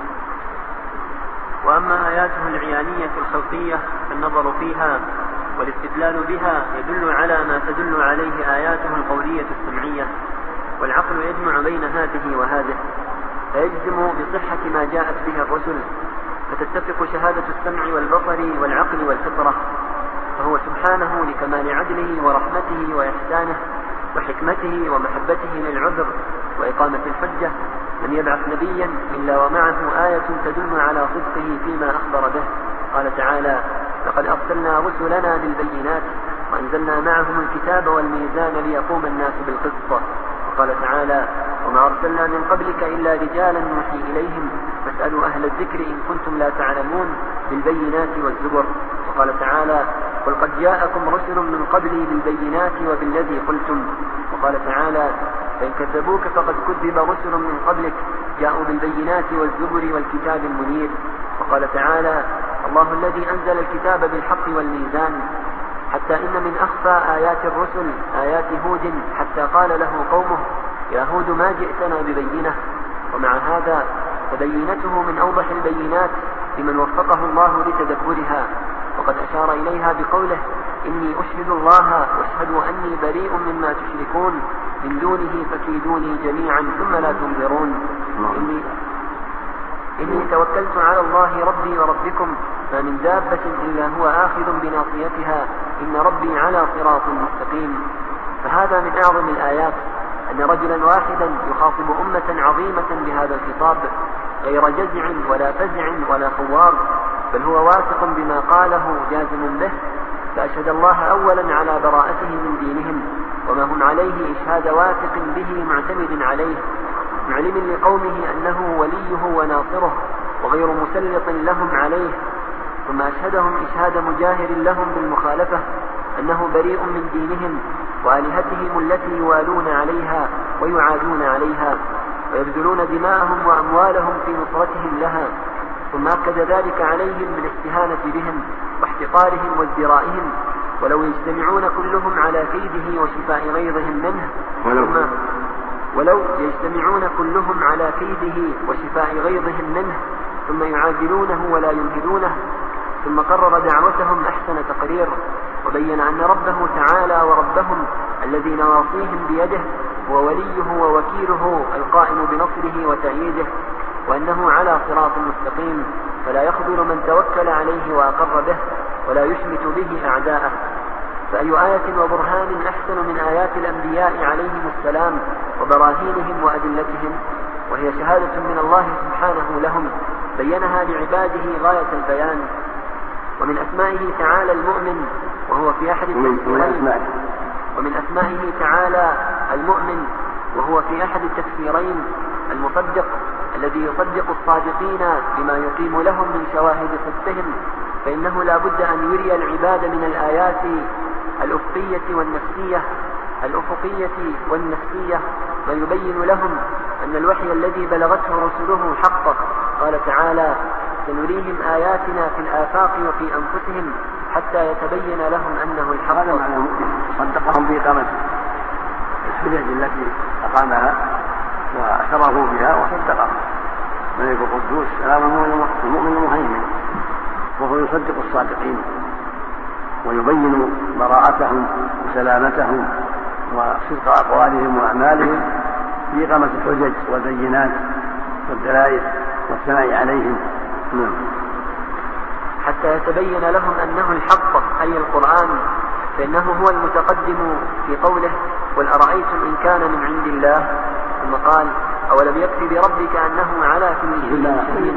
وأما آياته العيانية الخلقية فالنظر فيها والاستدلال بها يدل على ما تدل عليه آياته القولية السمعية، والعقل يجمع بين هذه وهذه، فيجزم بصحة ما جاءت به الرسل، فتتفق شهادة السمع والبصر والعقل والفطرة. فهو سبحانه لكمال عدله ورحمته وإحسانه وحكمته ومحبته للعذر وإقامة الحجة لم يبعث نبيا إلا ومعه آية تدل على صدقه فيما أخبر به. قال تعالى: لقد أرسلنا رسلنا بالبينات وأنزلنا معهم الكتاب والميزان ليقوم الناس بالقسط. وقال تعالى: وما أرسلنا من قبلك إلا رجالا نوحي إليهم فاسألوا أهل الذكر إن كنتم لا تعلمون بالبينات والزبر. وقال تعالى: قل قد جاءكم رسل من قبلي بالبينات وبالذي قلتم. وقال تعالى: فإن كذبوك فقد كذب رسل من قبلك جاءوا بالبينات والزبر والكتاب المنير. وقال تعالى: الله الذي أنزل الكتاب بالحق والميزان. حتى إن من أخفى آيات الرسل آيات هود، حتى قال له قومه: يا هود ما جئتنا ببينة. ومع هذا فبينته من أوضح البينات لمن وفقه الله لتدبرها، وقد أشار إليها بقوله: إني أشهد الله واشهدوا أني بريء مما تشركون من دونه فكيدوني جميعا ثم لا تنظرون. إني, إني توكلت على الله ربي وربكم ما من دابة إلا هو آخذ بناصيتها إن ربي على صراط مستقيم. فهذا من أعظم الآيات أن رجلا واحدا يخاطب أمة عظيمة بهذا الخطاب غير جزع ولا فزع ولا خوار، بل هو واثق بما قاله جازم به. فأشهد الله أولا على براءته من دينهم وما هم عليه إشهاد واثق به معتمد عليه، معلم لقومه أنه وليه وناصره وغير مسلط لهم عليه. ثم أشهدهم إشهاد مجاهر لهم بالمخالفة أنه بريء من دينهم وآلهتهم التي يوالون عليها ويعادون عليها ويبذلون دماءهم وأموالهم في نصرتهم لها. ثم أكد ذلك عليهم بالاستهانة بهم واحتقارهم وازدرائهم، ولو يجتمعون كلهم على كيده وشفاء غيظهم منه ثم ولو يجتمعون كلهم على كيده وشفاء غيظهم منه ثم يعادلونه ولا يمهدونه. ثم قرر دعوتهم أحسن تقرير، وبين أن ربه تعالى وربهم الذي نواصيهم بيده هو وليه ووكيله القائم بنصره وتأييده، وأنه على صراط مستقيم، فلا يخذل من توكل عليه وأقر به ولا يشمت به أعداءه. فأي آية وبرهان أحسن من آيات الأنبياء عليهم السلام وبراهينهم وأدلتهم، وهي شهادة من الله سبحانه لهم بينها لعباده غاية البيان. ومن أسمائه تعالى المؤمن، وهو في أحد التفسيرين ومن أسمائه تعالى المؤمن وهو في أحد التفسيرين المصدق، الذي يصدق الصادقين بما يقيم لهم من شواهد صدقهم، فإنه لا بد أن يري العباد من الآيات الأفقية والنفسية الأفقية والنفسية ما يبين لهم أن الوحي الذي بلغته رسله حق. قال تعالى: سنريهم آياتنا في الآفاق وفي أنفسهم حتى يتبين لهم أنه الحق. هذا معنى صدقهم بإقامة الحجج التي أقامها وأشرفوا بها وصدقهم. ملك القدوس سلام المؤمن المهيمن، وهو يصدق الصادقين ويبين براءتهم وسلامتهم وصدق أقوالهم وأعمالهم بإقامة الحجج والبينات والدلائل والثناء عليهم. نعم. حتى يتبين لهم أنه الحق أي القرآن، فإنه هو المتقدم في قوله: قل أرأيتم إن كان من عند الله، ثم قال: أولم يكفي بربك أنه على كل شيء شهيد.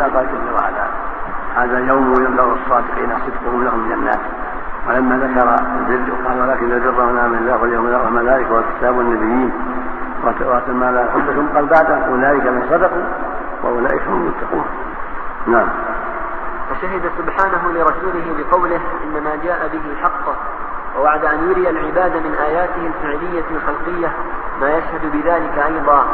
هذا يوم يبلغ الصادقين صدقهم لهم جنات. ولما ذكر البر قال: ولكن البر من آمن الله واليوم الآخر ملائكة والكتاب والنبيين وآتوا المال على حبه، قال بعده: أولئك من صدقوا وأولئك هم المتقون. نعم. فشهد سبحانه لرسوله بقوله: إنما جاء به الحق، ووعد أن يري العباد من آياته الفعلية الخلقية ما يشهد بذلك أيضا.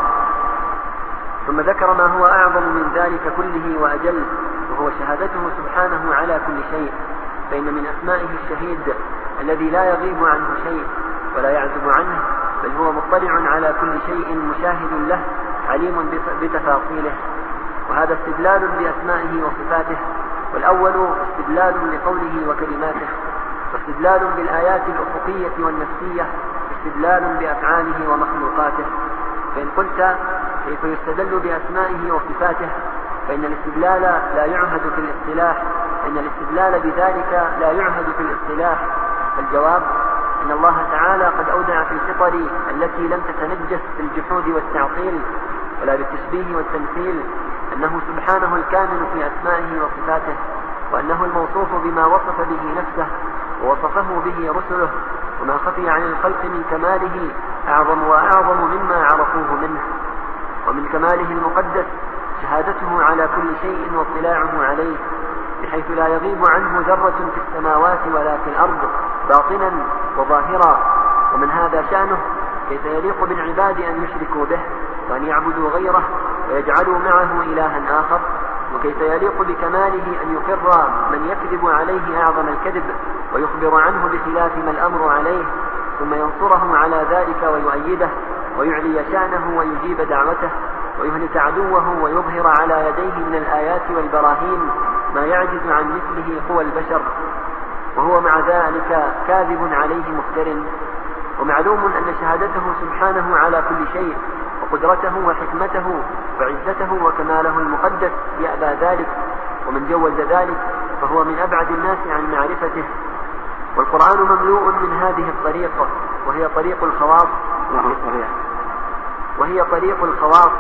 ثم ذكر ما هو أعظم من ذلك كله وأجل، وهو شهادته سبحانه على كل شيء، فإن من أسمائه الشهيد الذي لا يغيب عنه شيء ولا يعزب عنه، بل هو مطلع على كل شيء مشاهد له عليم بتفاصيله. وهذا استدلال بأسمائه وصفاته، والأول استدلال لقوله وكلماته، واستدلال بالآيات الأفقية والنفسية استدلال بأفعاله ومخلوقاته. فإن قلت: كيف يستدل بأسمائه وصفاته؟ فإن الاستدلال لا يعهد في الاصطلاح إن الاستدلال بذلك لا يعهد في الاصطلاح الجواب: إن الله تعالى قد أودع في الفطر التي لم تتنجس بالجحود والتعطيل ولا بالتشبيه والتمثيل أنه سبحانه الكامل في أسمائه وصفاته، وأنه الموصوف بما وصف به نفسه ووصفه به رسله، وما خفي عن الخلق من كماله أعظم وأعظم مما عرفوه منه. ومن كماله المقدس شهادته على كل شيء واطلاعه عليه، بحيث لا يغيب عنه ذرة في السماوات ولا في الأرض باطنا وظاهرا. ومن هذا شأنه كيف يليق بالعباد أن يشركوا به وأن يعبدوا غيره ويجعلوا معه إلها آخر، وكيف يليق بكماله أن يقر من يكذب عليه أعظم الكذب ويخبر عنه بخلاف ما الأمر عليه، ثم ينصره على ذلك ويؤيده ويعلي شأنه ويجيب دعوته ويهلك عدوه ويظهر على يديه من الآيات والبراهين ما يعجز عن مثله قوى البشر، وهو مع ذلك كاذب عليه مفتر. ومعلوم أن شهادته سبحانه على كل شيء وقدرته وحكمته وعزته وكماله المقدس يأبى ذلك، ومن جوز ذلك فهو من أبعد الناس عن معرفته. والقرآن مملوء من هذه الطريقة، وهي طريق الخواص وهي طريق الخواص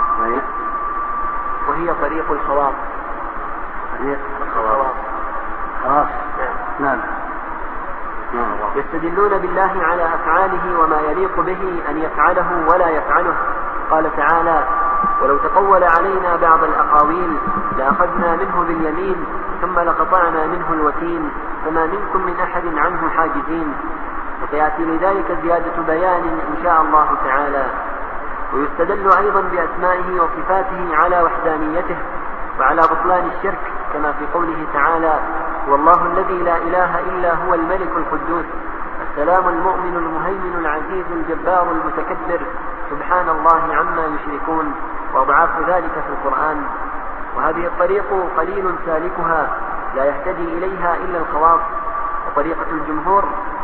وهي طريق الخواص الخواص خلاص. نعم. يستدلون بالله على أفعاله وما يليق به أن يفعله ولا يفعله. قال تعالى: ولو تقول علينا بعض الأقاويل لأخذنا منه باليمين ثم لقطعنا منه الوتين فما منكم من أحد عنه حاجزين. وسيأتي لذلك زيادة بيان إن شاء الله تعالى. ويستدل أيضا بأسمائه وصفاته على وحدانيته وعلى بطلان الشرك، كما في قوله تعالى: والله الذي لا إله إلا هو الملك القدوس السلام المؤمن المهيمن العزيز الجبار المتكبر سبحان الله عما يشركون، وأضعاف ذلك في القرآن. وهذه الطريق قليل سالكها لا يهتدي إليها إلا الخواص، وطريقة الجمهور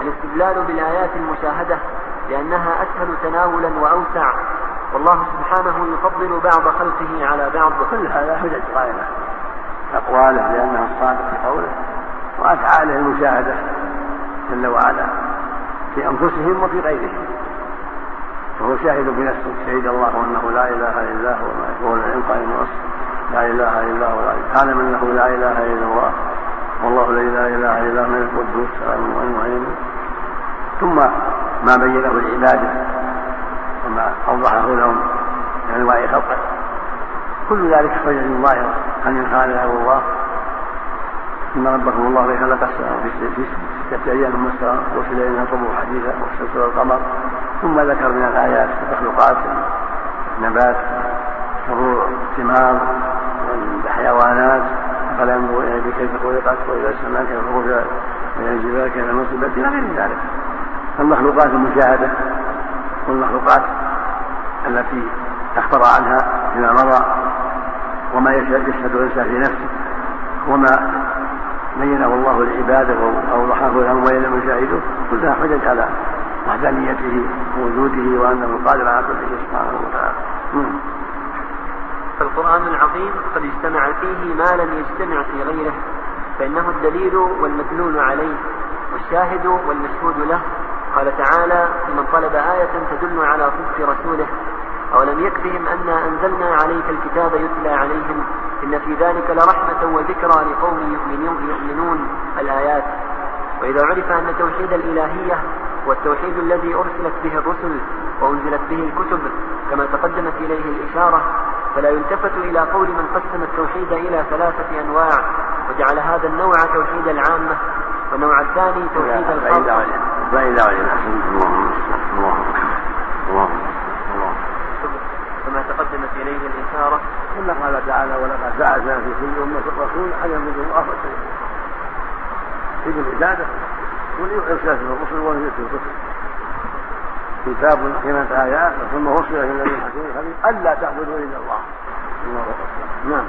الاستدلال بالآيات المشاهدة لأنها أسهل تناولا وأوسع، والله سبحانه يفضل بعض خلقه على بعض. كل هذا حجج قائمة، أقواله لأنه الصادق في قوله، وأفعاله المشاهدة جل وعلا في أنفسهم وفي غيرهم، فهو شاهد بنفسه، شهد الله أنه لا إله إلا هو وهو العلم قائم وأصل لا إله إلا هو تعلم أنه لا إله إلا الله والله لا إله إلا هو الملك القدوس السلام المؤمن. ثم ما بينه العبادة وما أوضحه لهم من أنواع خلقه، كل ذلك حجج ظاهرة. هل من خالق غير الله؟ إن ربكم الله الذي خلق السماوات في ستة أيام ثم استوى وأرسل إلينا الرياح حديثا والشمس والقمر، ثم ذكر من الآيات المخلوقات النبات فروع الثمار والحيوانات، أفلا ينظرون إلى الإبل كيف خلقت وإلى السماء كيف رفعت وإلى الجبال كيف نصبت إلى غير ذلك. المخلوقات المشاهدة والمخلوقات التي أخبر عنها فيما مضى، وما يشهد الإنسان في نفسه، وما بينه الله العبادة وأوضحه لهم وإلى مشاهده، كلها حجج على وحدانيته ووجوده وأنه قادر على كل شيء سبحانه وتعالى. فالقرآن العظيم قد اجتمع فيه ما لم يجتمع في غيره، فإنه الدليل والمدلول عليه والشاهد والمشهود له. قال تعالى: لمن طلب آية تدل على صدق رسوله أولم يكفهم أنا أنزلنا عليك الكتاب يتلى عليهم إن في ذلك لرحمة وذكرى لقوم يؤمنون الآيات. وإذا عرف أن توحيد الإلهية والتوحيد الذي أرسلت به الرسل وأنزلت به الكتب كما تقدمت إليه الإشارة، فلا يلتفت إلى قول من قسم التوحيد إلى ثلاثة أنواع وجعل هذا النوع توحيد العامة، والنوع الثاني توحيد الخاصة. كما تقدمت إليه الإشارة، كما قال تعالى: ولقد بعثنا في كل أمة رسول أن يعبدوا الله في العبادة وليؤسس الرسل ويؤسس الكتب كتاب حكمت آيات ثم رسل إلى الذين حكيم خبير ألا تعبدوا إلا الله. نعم.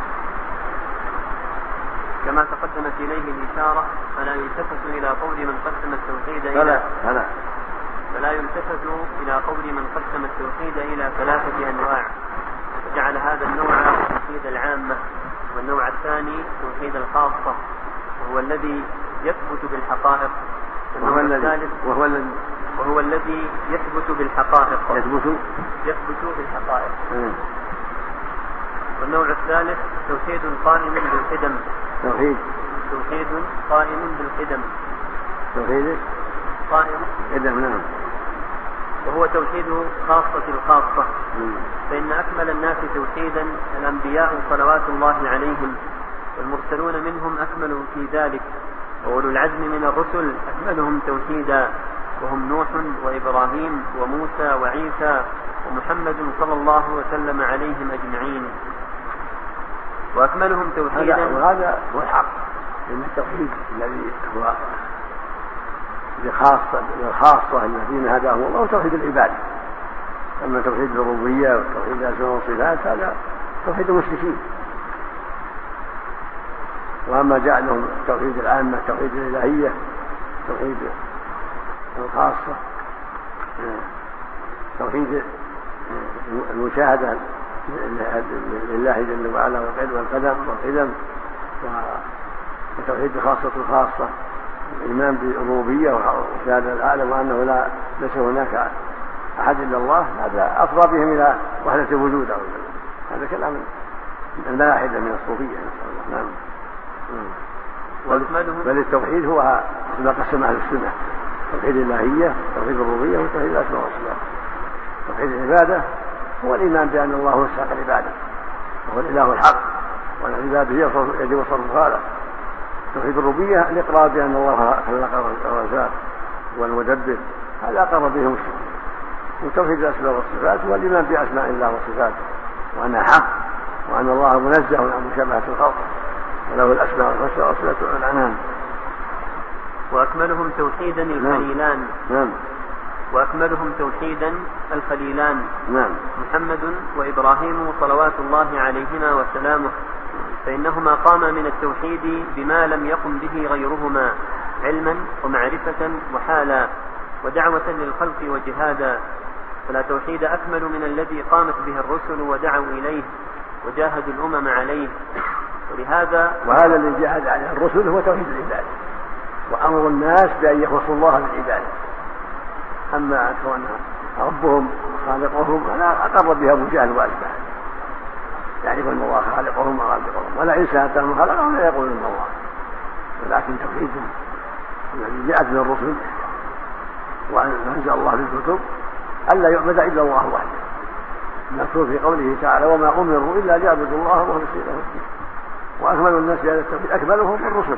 كما تقدمت إليه الإشارة، فلا يلتفت إلى قول من قسم التوحيد إلى فلا فلا فلا يلتفت إلى قول من قسم التوحيد إلى ثلاثة أنواع وجعل هذا النوع توحيد العامة، والنوع الثاني توحيد الخاصة وهو الذي يثبت بالحقائق، وهو الذي وهو الذي وهو الذي يثبت بالحقائق يثبت يثبت بالحقائق. م. والنوع الثالث توحيد قائم بالقدم توحيد توحيد قائم بالقدم توحيد قائم بالقدم نعم، وهو توحيد خاصة الخاصة. م. فإن أكمل الناس توحيدا الأنبياء صلوات الله عليهم، والمرسلون منهم أكملوا في ذلك، وأولو العزم من الرسل أكملهم توحيدا، وهم نوح وإبراهيم وموسى وعيسى ومحمد صلى الله وسلم عليهم أجمعين. وأكملهم توحيدا، وهذا هو الحق، إن التوحيد الذي هو لخاصة الخاصة الذين هداهم الله توحيد العباد. أما توحيد الربوبية وتوحيد الأسماء والصفات هذا توحيد المشركين. وأما جعلهم توحيد العامة توحيد الإلهية توحيد الخاصة توحيد المشاهدة لله جل وعلا والقدم والقدم وتوحيد الخاصة الخاصة الإيمان بالربوبية وشهادة العالم وأنه لا ليس هناك أحد إلا الله، هذا أفضى بهم إلى وحدة الوجود. هذا كلام الملاحدة من الصوفية. نعم. بل التوحيد هو ما قسم أهل السنة: توحيد الإلهية توحيد الربوبية وتوحيد الأسماء والصفات. توحيد العبادة هو الإيمان بأن الله هو الساق العبادة وهو الإله الحق والعبادة يجب صرف هذا. توحيد الربوبية الإقرار بأن الله خلق الرزاق والمدبر، هذا أقر به مسلم. وتوحيد الأسماء والصفات هو الإيمان بأسماء الله وصفاته وأنها حق وأن الله منزه عن مشابهة الخلق وله الأسماء الحسنى والصفات والعنان. وأكملهم توحيدا الخليلان. نعم. وأكملهم توحيدا الخليلان نعم. محمد وإبراهيم صلوات الله عليهما وسلامه، فإنهما قاما من التوحيد بما لم يقم به غيرهما، علما ومعرفة وحالا ودعوة للخلق وجهادا، فلا توحيد أكمل من الذي قامت به الرسل ودعوا إليه وجاهدوا الأمم عليه. ولهذا وهذا الذي جاهد عليه الرسل هو توحيد العبادة وأمر الناس بأن يخلصوا الله بالعبادة. أما كون ربهم خالقهم فلا أقر بها أبو جهل وأتباعه، يعرفون أن الله خالقهم ورازقهم، ولئن سألتهم خلقهم لا يقولون الله. ولكن توحيدهم الذي جاءت من الرسل وأنزل الله في الكتب ألا يعبد إلا الله وحده، المذكور في قوله تعالى وما أمروا إلا ليعبدوا الله مخلصين له الدين. وأكمل الناس بهذا التوحيد أكملهم الرسل،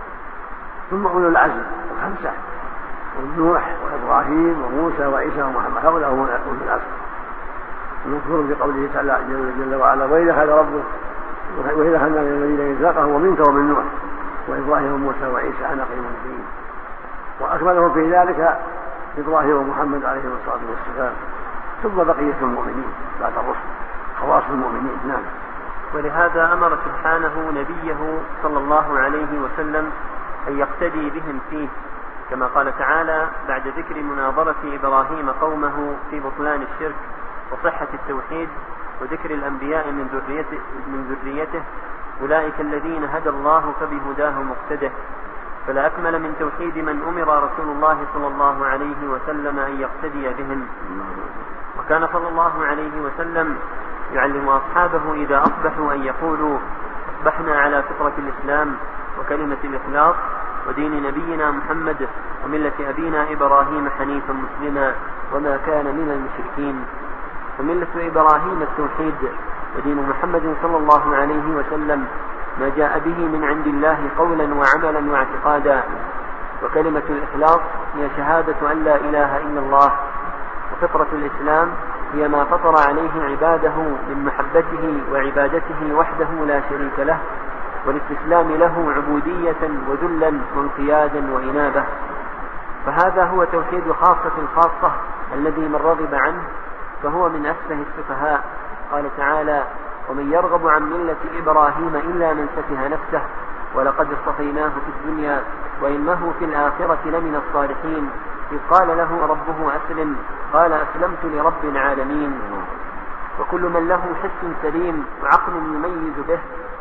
ثم أولو العزم الخمسة ونوح وإبراهيم وموسى وعيسى ومحمد، هؤلاء هم أولو العزم المذكور في قوله تعالى جل وعلا وإذ أخذ ربك وإذا أخذنا من الذين ميثاقه ومنك ومن نوح وإبراهيم وموسى وعيسى أنا قيم الدين. وأكملهم في ذلك إبراهيم ومحمد عليه الصلاة والسلام، ثم بقية المؤمنين بعد الرسل خواص المؤمنين. نعم. ولهذا أمر سبحانه نبيه صلى الله عليه وسلم أن يقتدي بهم فيه، كما قال تعالى بعد ذكر مناظرة إبراهيم قومه في بطلان الشرك وصحة التوحيد وذكر الأنبياء من ذريته, من ذريته أولئك الذين هدى الله فبهداه مقتده. فلا أكمل من توحيد من أمر رسول الله صلى الله عليه وسلم أن يقتدي بهم. وكان صلى الله عليه وسلم يعلم أصحابه إذا أصبحوا أن يقولوا أصبحنا على فطرة الإسلام وكلمة الإخلاص ودين نبينا محمد وملة أبينا إبراهيم حنيفا مسلما وما كان من المشركين. وملة إبراهيم التوحيد، ودين محمد صلى الله عليه وسلم ما جاء به من عند الله قولا وعملا واعتقادا. وكلمة الإخلاص هي شهادة أن لا إله إلا الله. وفطرة الإسلام هي ما فطر عليه عباده من محبته وعبادته وحده لا شريك له، والاستسلام له عبودية وذلا وانقيادا وإنابة. فهذا هو توحيد خاصة الخاصة الذي من رغب عنه فهو من أسفه السفهاء. قال تعالى ومن يرغب عن ملة إبراهيم إلا من سفه نفسه ولقد اصطفيناه في الدنيا وإنه في الآخرة لمن الصالحين إذ قال له ربه أسلم قال أسلمت لرب العالمين. وكل من له حس سليم وعقل يميز به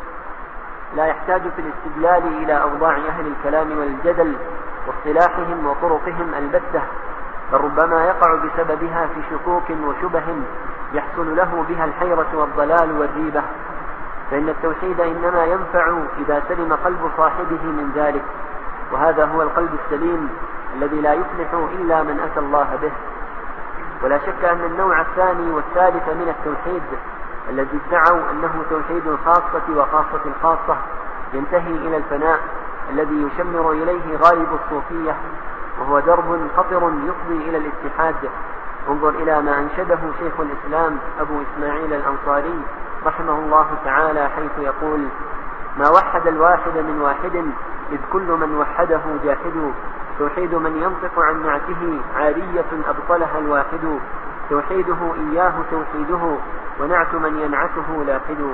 لا يحتاج في الاستدلال إلى أوضاع أهل الكلام والجدل واصطلاحهم وطرقهم البتة، بل ربما يقع بسببها في شكوك وشبه يحصل له بها الحيرة والضلال والريبة. فإن التوحيد إنما ينفع إذا سلم قلب صاحبه من ذلك، وهذا هو القلب السليم الذي لا يفلح إلا من أتى الله به. ولا شك أن النوع الثاني والثالث من التوحيد الذي ادعوا أنه توحيد الخاصة وخاصة الخاصة ينتهي إلى الفناء الذي يشمر إليه غالب الصوفية، وهو درب خطر يفضي إلى الاتحاد. انظر إلى ما أنشده شيخ الإسلام أبو إسماعيل الأنصاري رحمه الله تعالى حيث يقول ما وحد الواحد من واحد إذ كل من وحده جاحد، توحيد من ينطق عن نعته عارية أبطلها الواحد، توحيده إياه توحيده ونعت من ينعته لاحد.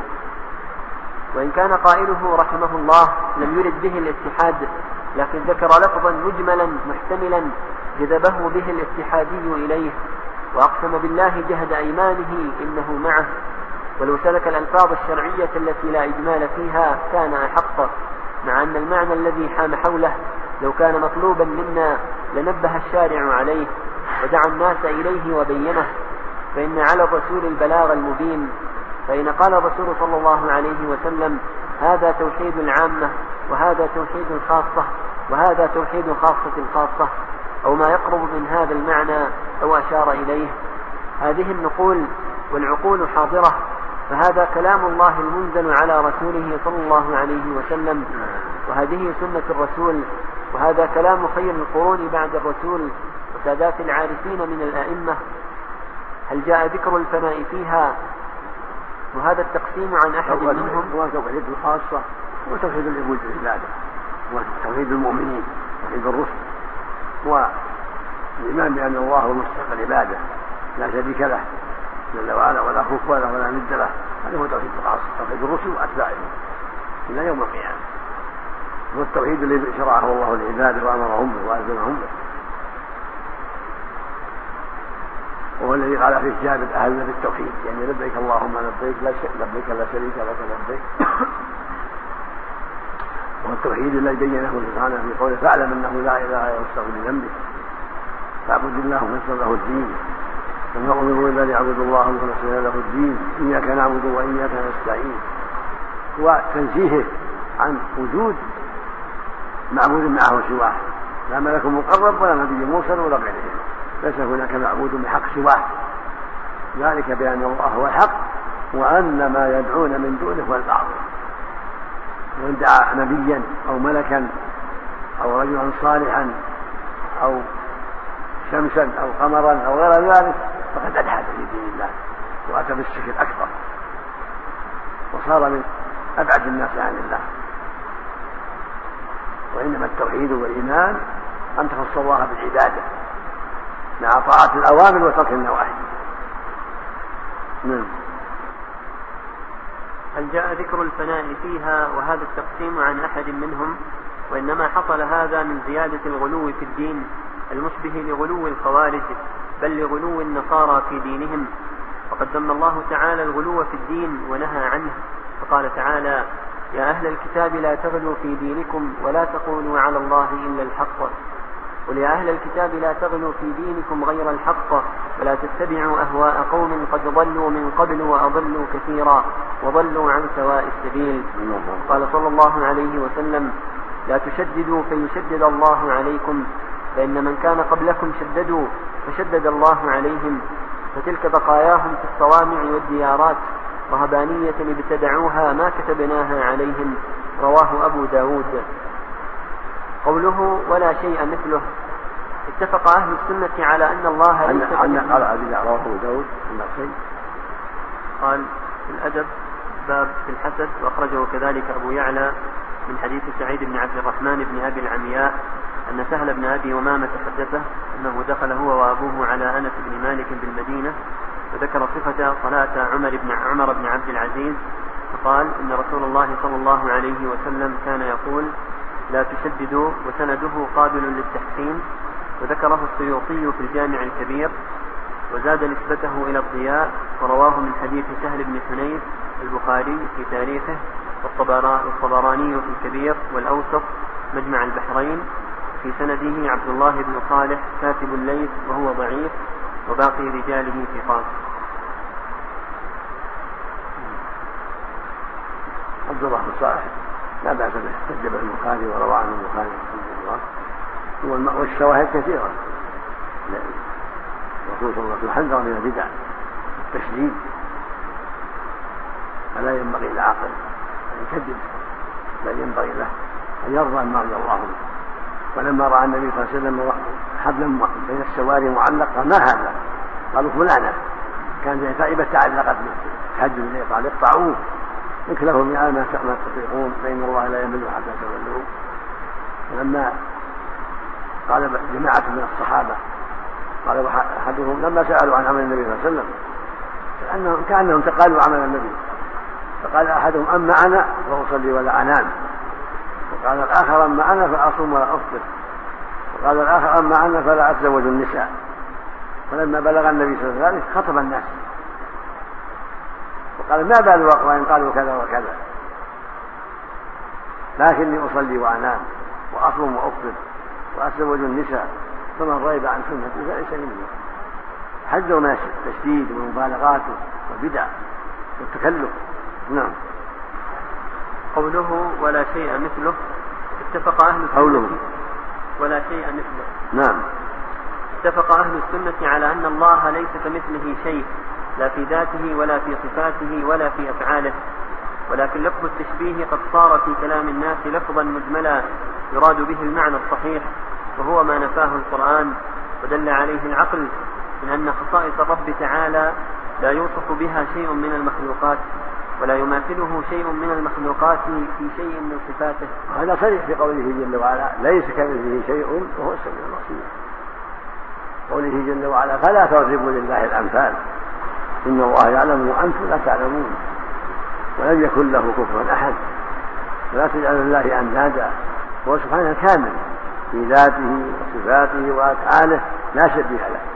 وإن كان قائله رحمه الله لم يرد به الاتحاد، لكن ذكر لفظا مجملا محتملا جذبه به الاتحادي إليه، وأقسم بالله جهد أيمانه إنه معه. ولو سلك الألفاظ الشرعية التي لا إجمال فيها كان أحق، مع أن المعنى الذي حام حوله لو كان مطلوبا منا لنبه الشارع عليه ودعا الناس إليه وبينه، فإن على الرسول البلاغ المبين. فإن قال الرسول صلى الله عليه وسلم هذا توحيد العامة وهذا توحيد الخاصة وهذا توحيد خاصة الخاصة أو ما يقرب من هذا المعنى أو أشار إليه، هذه النقول والعقول حاضرة، فهذا كلام الله المنزل على رسوله صلى الله عليه وسلم، وهذه سنة الرسول، وهذا كلام خير القرون بعد الرسول وسادات العارفين من الأئمة. هل جاء ذكر الفناء فيها وهذا التقسيم عن أحد منهم؟ هو توحيد الخاصة وتوحيد العبود العبادة وتوحيد المؤمنين توحيد الرسل، والإيمان بأن الله هو مستحق العبادة لا شريك له جل وعلا ولا كفو له ولا ند له، هذا هو توحيد الخاصة توحيد الرسل وأتباعهم إلى يوم القيامة. هو التوحيد الذي شرعه الله للعباد وأمرهم به وألزمهم به، وهو الذي قال فيه جابر أهلنا بالتوحيد، يعني لبيك اللهم لبيك لا لبيك لا شريك لك لبيك. وهو التوحيد الذي بينه سبحانه في قوله فاعلم أنه لا إله إلا هو واستغفر لذنبك فاعبد الله مخلصا له الدين وما أمروا إلا ليعبدوا الله مخلصين له الدين إياك نعبد وإياك نستعين. هو تنزيهه عن وجود معبود معه سواه، لا ملك مقرب ولا نبي مرسل ولا غيره، ليس هناك معبود بحق سواه، ذلك بأن الله هو الحق وأن ما يدعون من دونه هو الباطل. ومن دعا نبيا أو ملكا أو رجلا صالحا أو شمسا أو قمرا أو غير ذلك فقد ألحد في دين الله وأتى بالشرك الأكبر وصار من أبعد الناس عن الله. وإنما التوحيد والإيمان أن تخص الله بالعبادة مع طاعة الأوامر وترك النواهي. نعم. هل جاء ذكر الفناء فيها وهذا التقسيم عن أحد منهم، وإنما حصل هذا من زيادة الغلو في الدين المشبه لغلو الخوارج بل لغلو النصارى في دينهم؟ وقد ذم الله تعالى الغلو في الدين ونهى عنه، فقال تعالى يا أهل الكتاب لا تغلوا في دينكم ولا تقولوا على الله إلا الحق. قل يا أهل الكتاب لا تغلوا في دينكم غير الحق ولا تتبعوا أهواء قوم قد ضلوا من قبل وأضلوا كثيرا وضلوا عن سواء السبيل. قال صلى الله عليه وسلم لا تشددوا فيشدد الله عليكم فإن من كان قبلكم شددوا فشدد الله عليهم فتلك بقاياهم في الصوامع والديارات رهبانية ابتدعوها ما كتبناها عليهم. رواه أبو داود. قوله ولا شيء مثله، اتفق أهل السنة على أن الله ليس كمثله. قال أبو داود شيء قال في الأدب باب في الحسد، وأخرجه كذلك أبو يعلى من حديث سعيد بن عبد الرحمن بن أبي العمياء أن سهل بن أبي أمامة حدثه أنه دخل هو وأبوه على أنس بن مالك بالمدينة وذكر صفة صلاة عمر بن عمر بن عبد العزيز فقال إن رسول الله صلى الله عليه وسلم كان يقول لا تشددوا، وسنده قابل للتحسين. وذكره السيوطي في الجامع الكبير وزاد نسبته إلى الضياء، ورواه من حديث سهل بن حنيف البخاري في تاريخه والطبراني في الكبير والأوسط مجمع البحرين. في سنده عبد الله بن صالح كاتب الليث وهو ضعيف وباقي رجاله ثقات. عبد الله بن صالح لا بأس به، احتج به البخاري وروى عنه البخاري رحمه الله، والشواهد كثيرة. الرسول صلى الله عليه وسلم حذر من البدع التشديد، فلا ينبغي للعاقل أن يكذب، بل ينبغي له أن يرضى ما رضي الله عنه. ولما رأى النبي صلى الله عليه وسلم حبلا بين السواري معلقة ما هذا؟ قالوا فلانة، كان زي تائبة تعلقت بالتهجد إليه، قال اقطعوه اكلفوا بها ما تطيقون فإن الله لا يمل حتى تولوا. ولما قال جماعة من الصحابة قال أحدهم لما سألوا عن عمل النبي صلى الله عليه وسلم كأنهم, كأنهم تقالوا عمل النبي، فقال أحدهم أما أنا فأصلي ولا أنام، وقال الآخر أما أنا فأصوم ولا أفطر، وقال الآخر أما أنا فلا أتزوج النساء. فلما بلغ النبي صلى الله عليه وسلم خطب الناس وقال ما بال أقوام قالوا كذا وكذا، لكني أصلي وأنام وأصوم وأفطر وأتزوج النساء، فمن رغب عن سنتي فليس مني. حذروا من التشديد والمبالغات والبدع والتكلف. نعم. قوله ولا شيء مثله، اتفق أهل السنة ولا شيء مثله. نعم. اتفق أهل السنة على أن الله ليس كمثله شيء، لا في ذاته ولا في صفاته ولا في أفعاله، ولكن لفظ التشبيه قد صار في كلام الناس لفظا مجملا يراد به المعنى الصحيح، وهو ما نفاه القرآن ودل عليه العقل من أن خصائص الرب تعالى لا يوصف بها شيء من المخلوقات ولا يماثله شيء من المخلوقات في شيء من صفاته. هذا صريح في قوله جل وعلا ليس كمثله شيء وهو السميع البصير. قوله جل وعلا فلا تضربوا لله الأمثال إن الله يعلم وأنتم لا تعلمون ولم يكن له كفوا أحد. فلا تجعلوا لله أندادا هو سبحانه كامل في ذاته وصفاته وأفعاله لا شبيه له،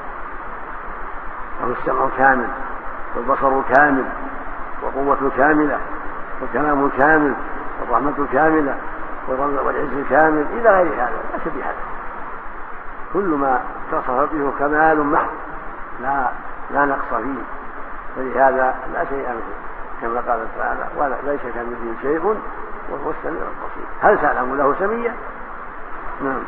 له السمع كامل والبصر كامل وقوة كاملة والكلام كامل والرحمة كاملة والعز كامل إلى غير هذا لا شبيه له. كل ما اتصف به كمال محض لا لا نقص فيه، فلهذا لا شيء منه كما قال تعالى ولا ليس كمثله شيء وهو السميع البصير. هل تعلم له سميا؟ نعم.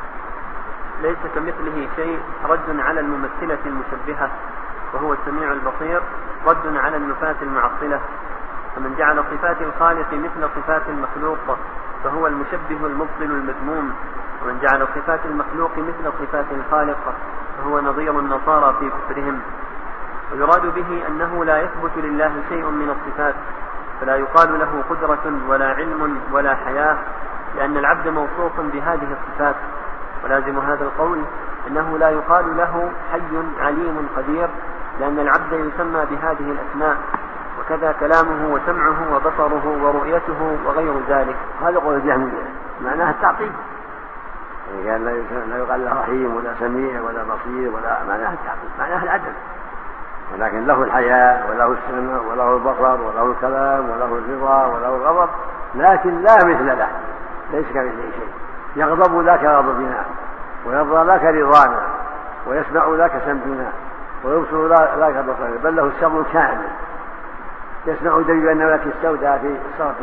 ليس كمثله شيء رد على الممثلة المشبهة وهو السميع البصير رد على النفاة المعطلة. فمن جعل صفات الخالق مثل صفات المخلوق فهو المشبه المبطل المذموم، ومن جعل صفات المخلوق مثل صفات الخالق فهو نظير النصارى في كفرهم. ويراد به أنه لا يثبت لله شيء من الصفات، فلا يقال له قدرة ولا علم ولا حياة، لأن العبد موصوف بهذه الصفات. ولازم هذا القول أنه لا يقال له حي عليم قدير، لأن العبد يسمى بهذه الأسماء، وكذا كلامه وسمعه وبصره ورؤيته وغير ذلك. هذا قول الجهمية معناه التعطيل، يعني لا يقال له رحيم ولا سميع ولا بصير ولا معناه التعطيل، معناه العدل، ولكن له الحياة وله السمع وله البصر وله الكلام وله الرضا وله الغضب، لكن لا مثل له، ليس كمثله شيء. يغضب لك غضبنا ويرضى لك رضانا ويسمع لك سمعنا ويبصر لك بصرنا، بل له السمع كامل يسمع دليل النملة السوداء في صارت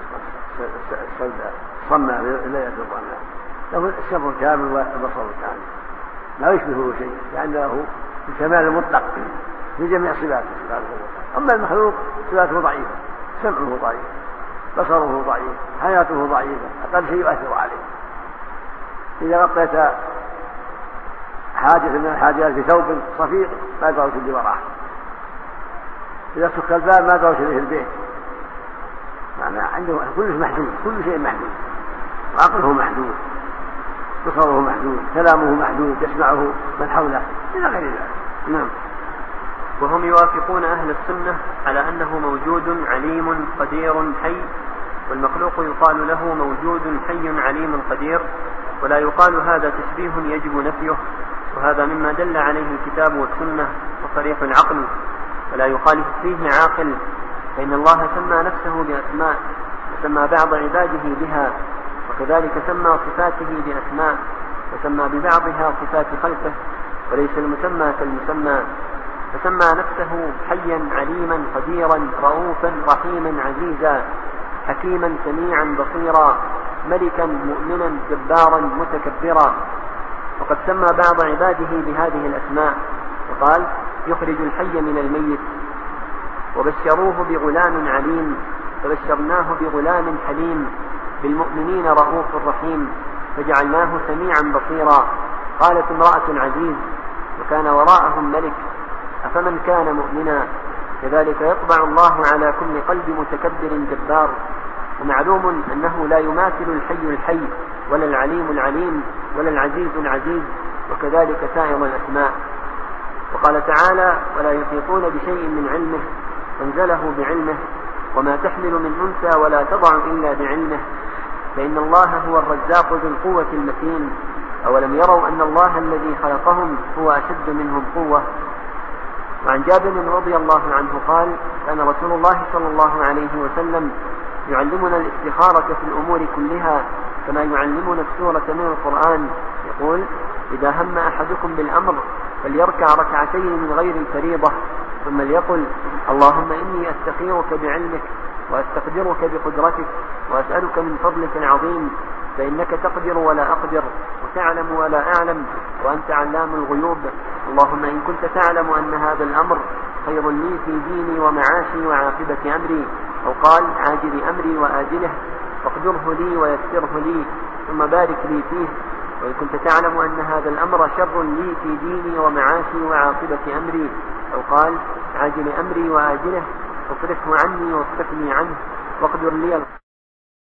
السوداء صمة في ليلة الظلام، له السمع كامل والبصر كامل لا يشبهه شيء، لأنه الكمال المطلق في جميع صفاته. أما المخلوق صفاته ضعيفة، سمعه ضعيف، بصره ضعيف، حياته ضعيفة، أقل شيء يؤثر عليه. إذا غطيت حاجة من الحاجات بثوب صفيق ما يدرس اللي وراه، إذا سك الباب ما يدرس إليه البيت، معنى عنده كل شيء محدود، كل شيء محدود، عقله محدود، بصره محدود، كلامه محدود، يسمعه من حوله إلى غير ذلك. نعم. وهم يوافقون أهل السنة على أنه موجود عليم قدير حي، والمخلوق يقال له موجود حي عليم قدير، ولا يقال هذا تشبيه يجب نفيه، وهذا مما دل عليه الكتاب والسنة وصريح العقل، ولا يخالف فيه عاقل، فإن الله سمى نفسه بأسماء وسمى بعض عباده بها، وكذلك سمى صفاته بأسماء وسمى ببعضها صفات خلقه، وليس المسمى كالمسمى. فسمى نفسه حيا عليما قديرا رؤوفا رحيما عزيزا حكيما سميعا بصيرا ملكا مؤمنا جبارا متكبرا. وقد سمى بعض عباده بهذه الأسماء وقال يخرج الحي من الميت. وبشروه بغلام عليم، فبشرناه بغلام حليم بالمؤمنين رؤوف رحيم، فجعلناه سميعا بصيرا. قالت امرأة العزيز وكان وراءهم ملك أفمن كان مؤمنا كذلك يطبع الله على كل قلب متكبر جبار. ومعلوم أنه لا يماثل الحي الحي ولا العليم العليم ولا العزيز العزيز، وكذلك سائر الأسماء. وقال تعالى ولا يحيطون بشيء من علمه أنزله بعلمه وما تحمل من أنثى ولا تضع إلا بعلمه، فإن الله هو الرزاق ذو القوة المتين. أولم يروا أن الله الذي خلقهم هو أشد منهم قوة. وعن جابر رضي الله عنه قال كان رسول الله صلى الله عليه وسلم يعلمنا الاستخارة في الأمور كلها كما يعلمنا السورة من القرآن، يقول إذا هم أحدكم بالأمر فليركع ركعتين من غير الفريضة ثم ليقل اللهم إني أستخيرك بعلمك وأستقدرك بقدرتك وأسألك من فضلك العظيم، فإنك تقدر ولا أقدر وتعلم ولا أعلم وأنت علام الغيوب. اللهم إن كنت تعلم أن هذا الأمر خير لي في ديني ومعاشي وعاقبة أمري، أو قال عاجل أمري وآجله، فاقدره لي ويسره لي ثم بارك لي فيه. وإن كنت تعلم أن هذا الأمر شر لي في ديني ومعاشي وعاقبة أمري، أو قال عاجل أمري وآجله، فاصرفه عني واصرفني عنه واقدر لي